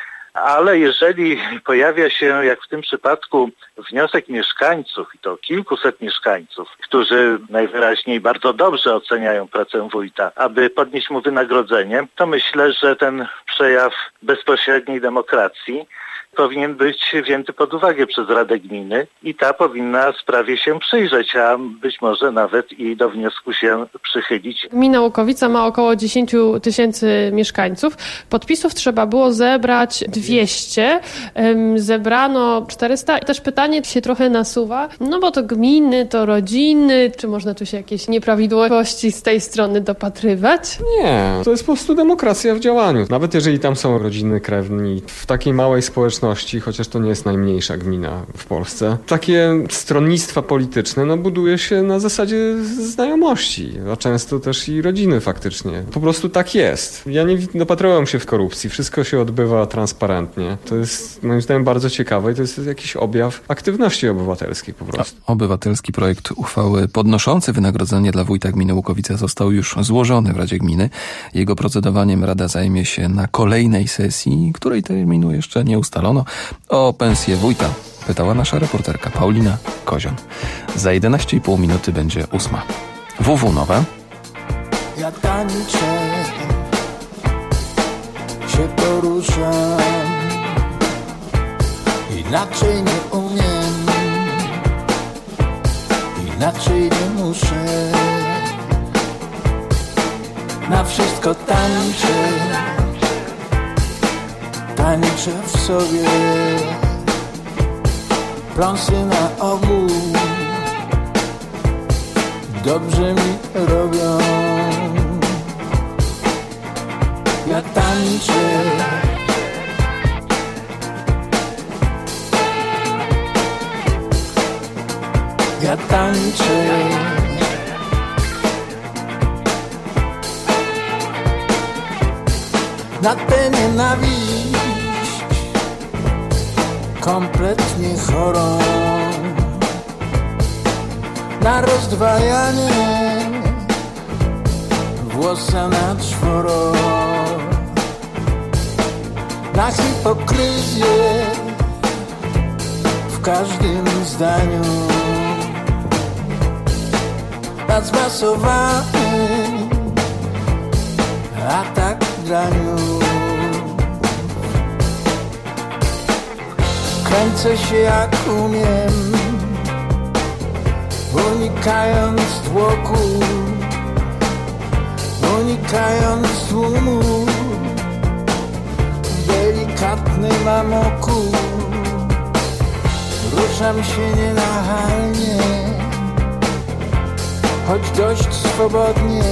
Ale jeżeli pojawia się, jak w tym przypadku, wniosek mieszkańców, i to kilkuset mieszkańców, którzy najwyraźniej bardzo dobrze oceniają pracę wójta, aby podnieść mu wynagrodzenie, to myślę, że ten przejaw bezpośredniej demokracji powinien być wzięty pod uwagę przez Radę Gminy i ta powinna sprawie się przyjrzeć, a być może nawet i do wniosku się przychylić. Gmina Łukowica ma około dziesięć tysięcy mieszkańców. Podpisów trzeba było zebrać dwieście. Zebrano czterysta. I też pytanie się trochę nasuwa, no bo to gminy, to rodziny, czy można tu się jakieś nieprawidłowości z tej strony dopatrywać? Nie, to jest po prostu demokracja w działaniu. Nawet jeżeli tam są rodziny, krewni, w takiej małej społeczności, chociaż to nie jest najmniejsza gmina w Polsce. Takie stronnictwa polityczne no, buduje się na zasadzie znajomości, a często też i rodziny faktycznie. Po prostu tak jest. Ja nie dopatrywałem się w korupcji. Wszystko się odbywa transparentnie. To jest moim zdaniem bardzo ciekawe i to jest jakiś objaw aktywności obywatelskiej po prostu. A obywatelski projekt uchwały podnoszący wynagrodzenie dla wójta gminy Łukowice został już złożony w Radzie Gminy. Jego procedowaniem Rada zajmie się na kolejnej sesji, której terminu jeszcze nie ustalono. O pensję wójta pytała nasza reporterka Paulina Kozion. Za jedenaście i pół minuty będzie ósma. W W nowe. Ja tańczę, się poruszam, inaczej nie umiem, inaczej nie muszę. Na wszystko tańczę, tańczę w sobie, pląsy na ogół. dobrze mi robią. Ja tańczę, ja tańczę. Na tę nienawiść kompletnie chorą, na rozdwajanie włosa na czworo, na hipokryzję w każdym zdaniu, na zmasowany atak draniu. Kręcę się jak umiem, unikając tłoku, unikając tłumu, w delikatnym amoku. Ruszam się nienachalnie, choć dość swobodnie,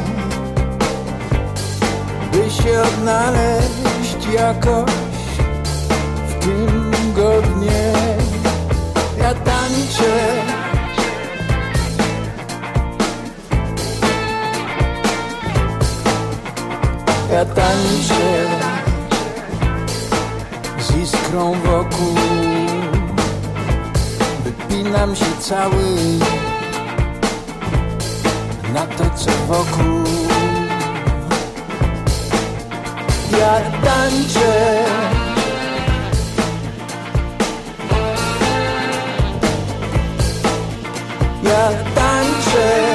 by się odnaleźć jakoś w tym godnie. Ja tańczę, ja tańczę z iskrą wokół, wypinam się cały na to, co wokół. Ja tańczę, ja tańczę.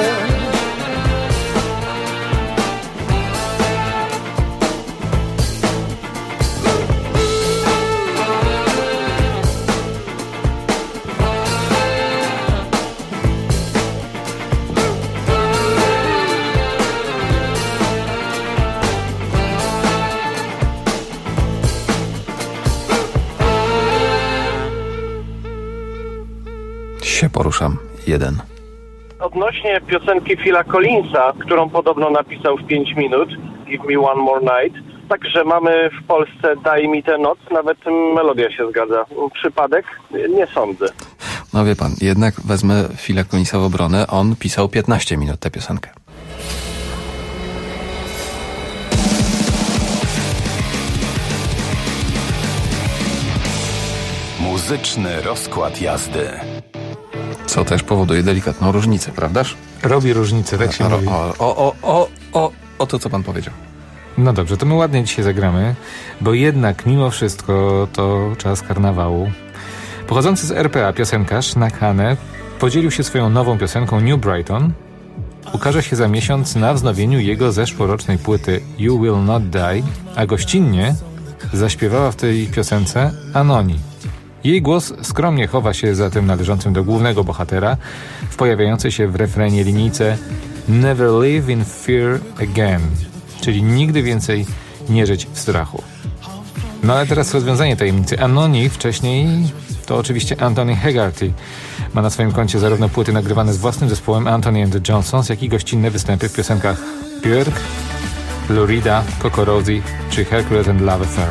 Się poruszam. Jeden. Odnośnie piosenki Phila Collinsa, którą podobno napisał w pięć minut, Give Me One More Night, także mamy w Polsce Daj mi tę noc, nawet melodia się zgadza. Przypadek? Nie sądzę. No wie pan, jednak wezmę Phila Collinsa w obronę. On pisał piętnaście minut tę piosenkę. Muzyczny rozkład jazdy. Co też powoduje delikatną różnicę, prawdaż? Robi różnicę, tak się o, mówi. O, o, o, o, o to, co pan powiedział. No dobrze, to my ładnie dzisiaj zagramy, bo jednak mimo wszystko to czas karnawału. Pochodzący z R P A piosenkarz Nakane podzielił się swoją nową piosenką New Brighton. Ukaże się za miesiąc na wznowieniu jego zeszłorocznej płyty You Will Not Die, a gościnnie zaśpiewała w tej piosence Anoni. Jej głos skromnie chowa się za tym należącym do głównego bohatera w pojawiającej się w refrenie linijce Never live in fear again, czyli nigdy więcej nie żyć w strachu. No ale teraz rozwiązanie tajemnicy. Anoni wcześniej to oczywiście Anthony Hegarty. Ma na swoim koncie zarówno płyty nagrywane z własnym zespołem Anthony and the Johnsons, jak i gościnne występy w piosenkach Björk, Lurida, Coco Rosie czy Hercules and Love Affair.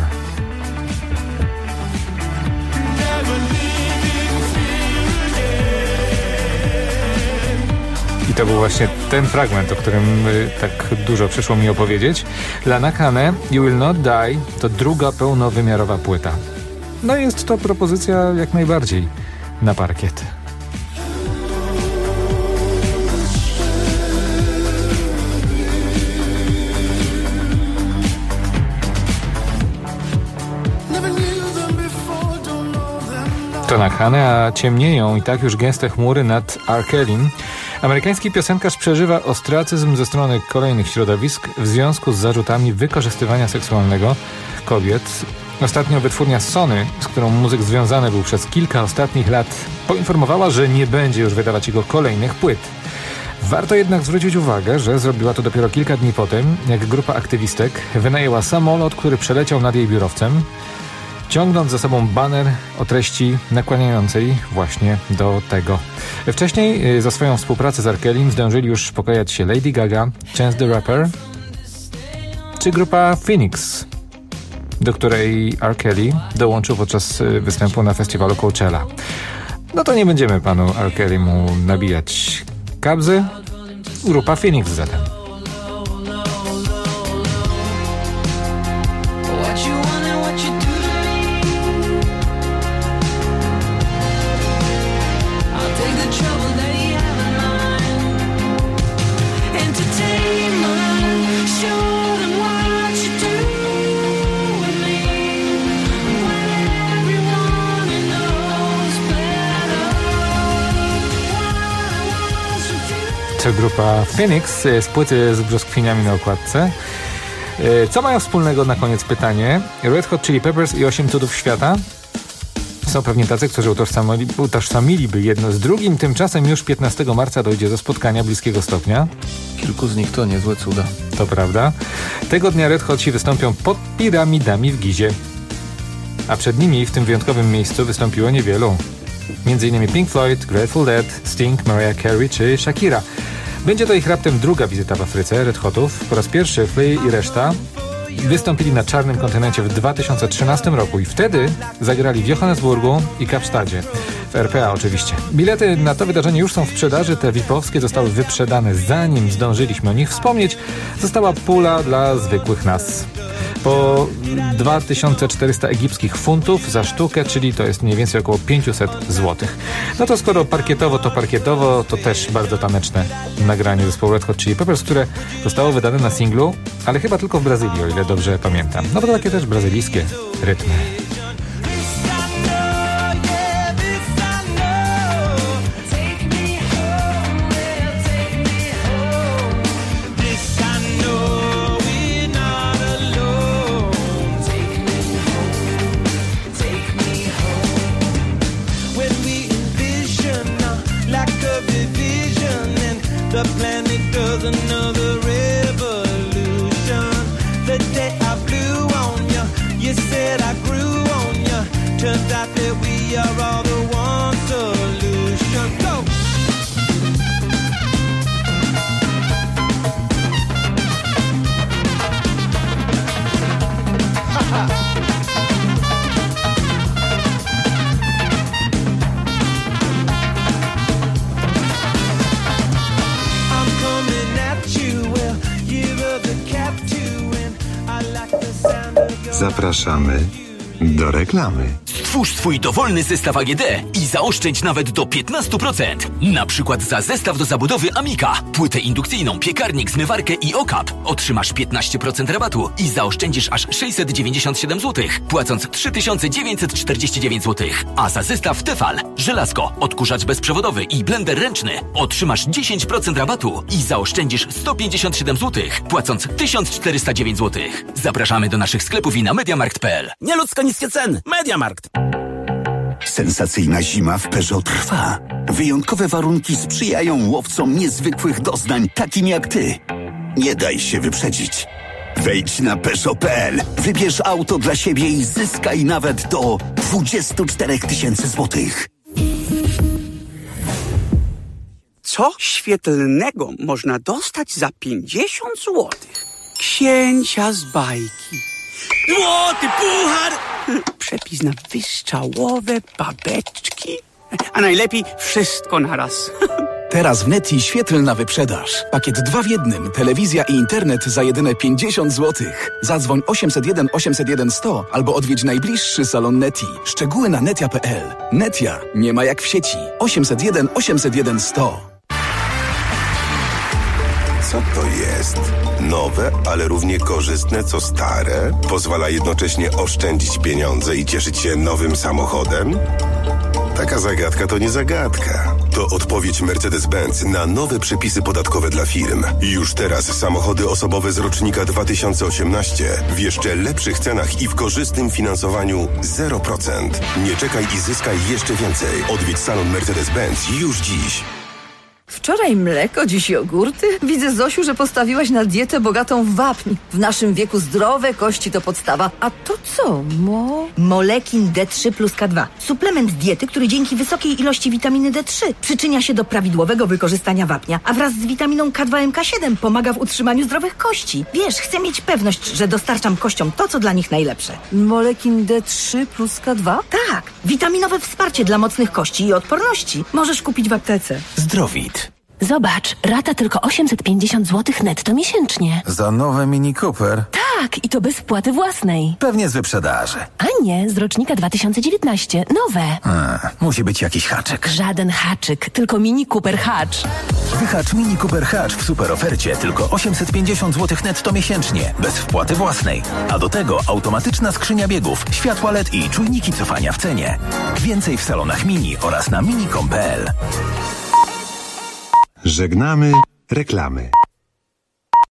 I to był właśnie ten fragment, o którym y, tak dużo przyszło mi opowiedzieć. Dla Nakane You Will Not Die to druga pełnowymiarowa płyta. No jest to propozycja jak najbardziej na parkiet. To Nakane, a ciemnieją i tak już gęste chmury nad R. Kellym. Amerykański piosenkarz przeżywa ostracyzm ze strony kolejnych środowisk w związku z zarzutami wykorzystywania seksualnego kobiet. Ostatnio wytwórnia Sony, z którą muzyk związany był przez kilka ostatnich lat, poinformowała, że nie będzie już wydawać jego kolejnych płyt. Warto jednak zwrócić uwagę, że zrobiła to dopiero kilka dni po tym, jak grupa aktywistek wynajęła samolot, który przeleciał nad jej biurowcem ciągnąc za sobą baner o treści nakłaniającej właśnie do tego. Wcześniej za swoją współpracę z R. Kellym zdążyli już pokajać się Lady Gaga, Chance the Rapper czy grupa Phoenix, do której R. Kelly dołączył podczas występu na festiwalu Coachella. No to nie będziemy panu R. Kellymu nabijać kabzy. Grupa Phoenix zatem. Grupa Phoenix z płyty z brzoskwiniami na okładce. Co mają wspólnego, na koniec pytanie? Red Hot Chili Peppers i Osiem Cudów Świata? Są pewnie tacy, którzy utożsamili, utożsamiliby jedno z drugim. Tymczasem już piętnastego marca dojdzie do spotkania bliskiego stopnia. Kilku z nich to niezłe cuda. To prawda. Tego dnia Red Hotsi wystąpią pod piramidami w Gizie. A przed nimi w tym wyjątkowym miejscu wystąpiło niewielu. Między innymi Pink Floyd, Grateful Dead, Sting, Mariah Carey czy Shakira. Będzie to ich raptem druga wizyta w Afryce, Red Hotów. Po raz pierwszy Flea i reszta wystąpili na czarnym kontynencie w dwa tysiące trzynastym roku i wtedy zagrali w Johannesburgu i Kapsztadzie. W R P A oczywiście. Bilety na to wydarzenie już są w sprzedaży, te V I P-owskie zostały wyprzedane zanim zdążyliśmy o nich wspomnieć. Została pula dla zwykłych nas. Po dwa tysiące czterysta egipskich funtów za sztukę, czyli to jest mniej więcej około pięćset złotych. No to skoro parkietowo to parkietowo, to też bardzo taneczne nagranie zespołu Red Hot Chili Peppers, które zostało wydane na singlu, ale chyba tylko w Brazylii, o ile dobrze pamiętam. No to takie też brazylijskie rytmy. The planet does another revolution. The day I blew on you, you said I grew on you. Turns out that we are all the one solution. Go! Zapraszamy do reklamy. Stwórz swój dowolny zestaw A G D i zaoszczędź nawet do piętnaście procent. Na przykład za zestaw do zabudowy Amika, płytę indukcyjną, piekarnik, zmywarkę i okap otrzymasz piętnaście procent rabatu i zaoszczędzisz aż sześćset dziewięćdziesiąt siedem złotych, płacąc trzy tysiące dziewięćset czterdzieści dziewięć złotych. A za zestaw Tefal, żelazko, odkurzacz bezprzewodowy i blender ręczny otrzymasz dziesięć procent rabatu i zaoszczędzisz sto pięćdziesiąt siedem złotych, płacąc tysiąc czterysta dziewięć złotych. Zapraszamy do naszych sklepów i na mediamarkt kropka p l. Nieludzko niskie ceny. Mediamarkt. Sensacyjna zima w Peugeot trwa. Wyjątkowe warunki sprzyjają łowcom niezwykłych doznań, takim jak ty. Nie daj się wyprzedzić. Wejdź na Peugeot kropka p l, wybierz auto dla siebie i zyskaj nawet do dwadzieścia cztery tysiące złotych. Co świetlnego można dostać za pięćdziesiąt złotych? Księcia z bajki. Złoty puchar! Przepis na wystrzałowe babeczki. A najlepiej wszystko naraz. Teraz w Neti świetlna wyprzedaż. Pakiet dwa w jednym. Telewizja i internet za jedyne pięćdziesiąt złotych. Zadzwoń osiemset jeden osiemset jeden sto albo odwiedź najbliższy salon Neti. Szczegóły na netia kropka p l. Netia nie ma jak w sieci. osiemset jeden osiemset jeden sto. Co to jest? Nowe, ale równie korzystne co stare? Pozwala jednocześnie oszczędzić pieniądze i cieszyć się nowym samochodem? Taka zagadka to nie zagadka. To odpowiedź Mercedes-Benz na nowe przepisy podatkowe dla firm. Już teraz samochody osobowe z rocznika dwa tysiące osiemnaście w jeszcze lepszych cenach i w korzystnym finansowaniu zero procent. Nie czekaj i zyskaj jeszcze więcej. Odwiedź salon Mercedes-Benz już dziś. Wczoraj mleko, dziś jogurty? Widzę, Zosiu, że postawiłaś na dietę bogatą w wapń. W naszym wieku zdrowe kości to podstawa. A to co, mo? Molekin D trzy plus K dwa. Suplement diety, który dzięki wysokiej ilości witaminy D trzy przyczynia się do prawidłowego wykorzystania wapnia, a wraz z witaminą K dwa M K siedem pomaga w utrzymaniu zdrowych kości. Wiesz, chcę mieć pewność, że dostarczam kościom to, co dla nich najlepsze. Molekin D trzy plus K dwa? Tak, witaminowe wsparcie dla mocnych kości i odporności. Możesz kupić w aptece. Zdrowit. Zobacz, rata tylko osiemset pięćdziesiąt złotych netto miesięcznie. Za nowe Mini Cooper? Tak, i to bez wpłaty własnej. Pewnie z wyprzedaży. A nie, z rocznika dwa tysiące dziewiętnaście. Nowe. Hmm, musi być jakiś haczyk. Żaden haczyk, tylko Mini Cooper Hatch. Wyhacz Mini Cooper Hatch w super ofercie. Tylko osiemset pięćdziesiąt złotych netto miesięcznie. Bez wpłaty własnej. A do tego automatyczna skrzynia biegów, światła L E D i czujniki cofania w cenie. Więcej w salonach Mini oraz na mini kropka com kropka p l. Żegnamy reklamy.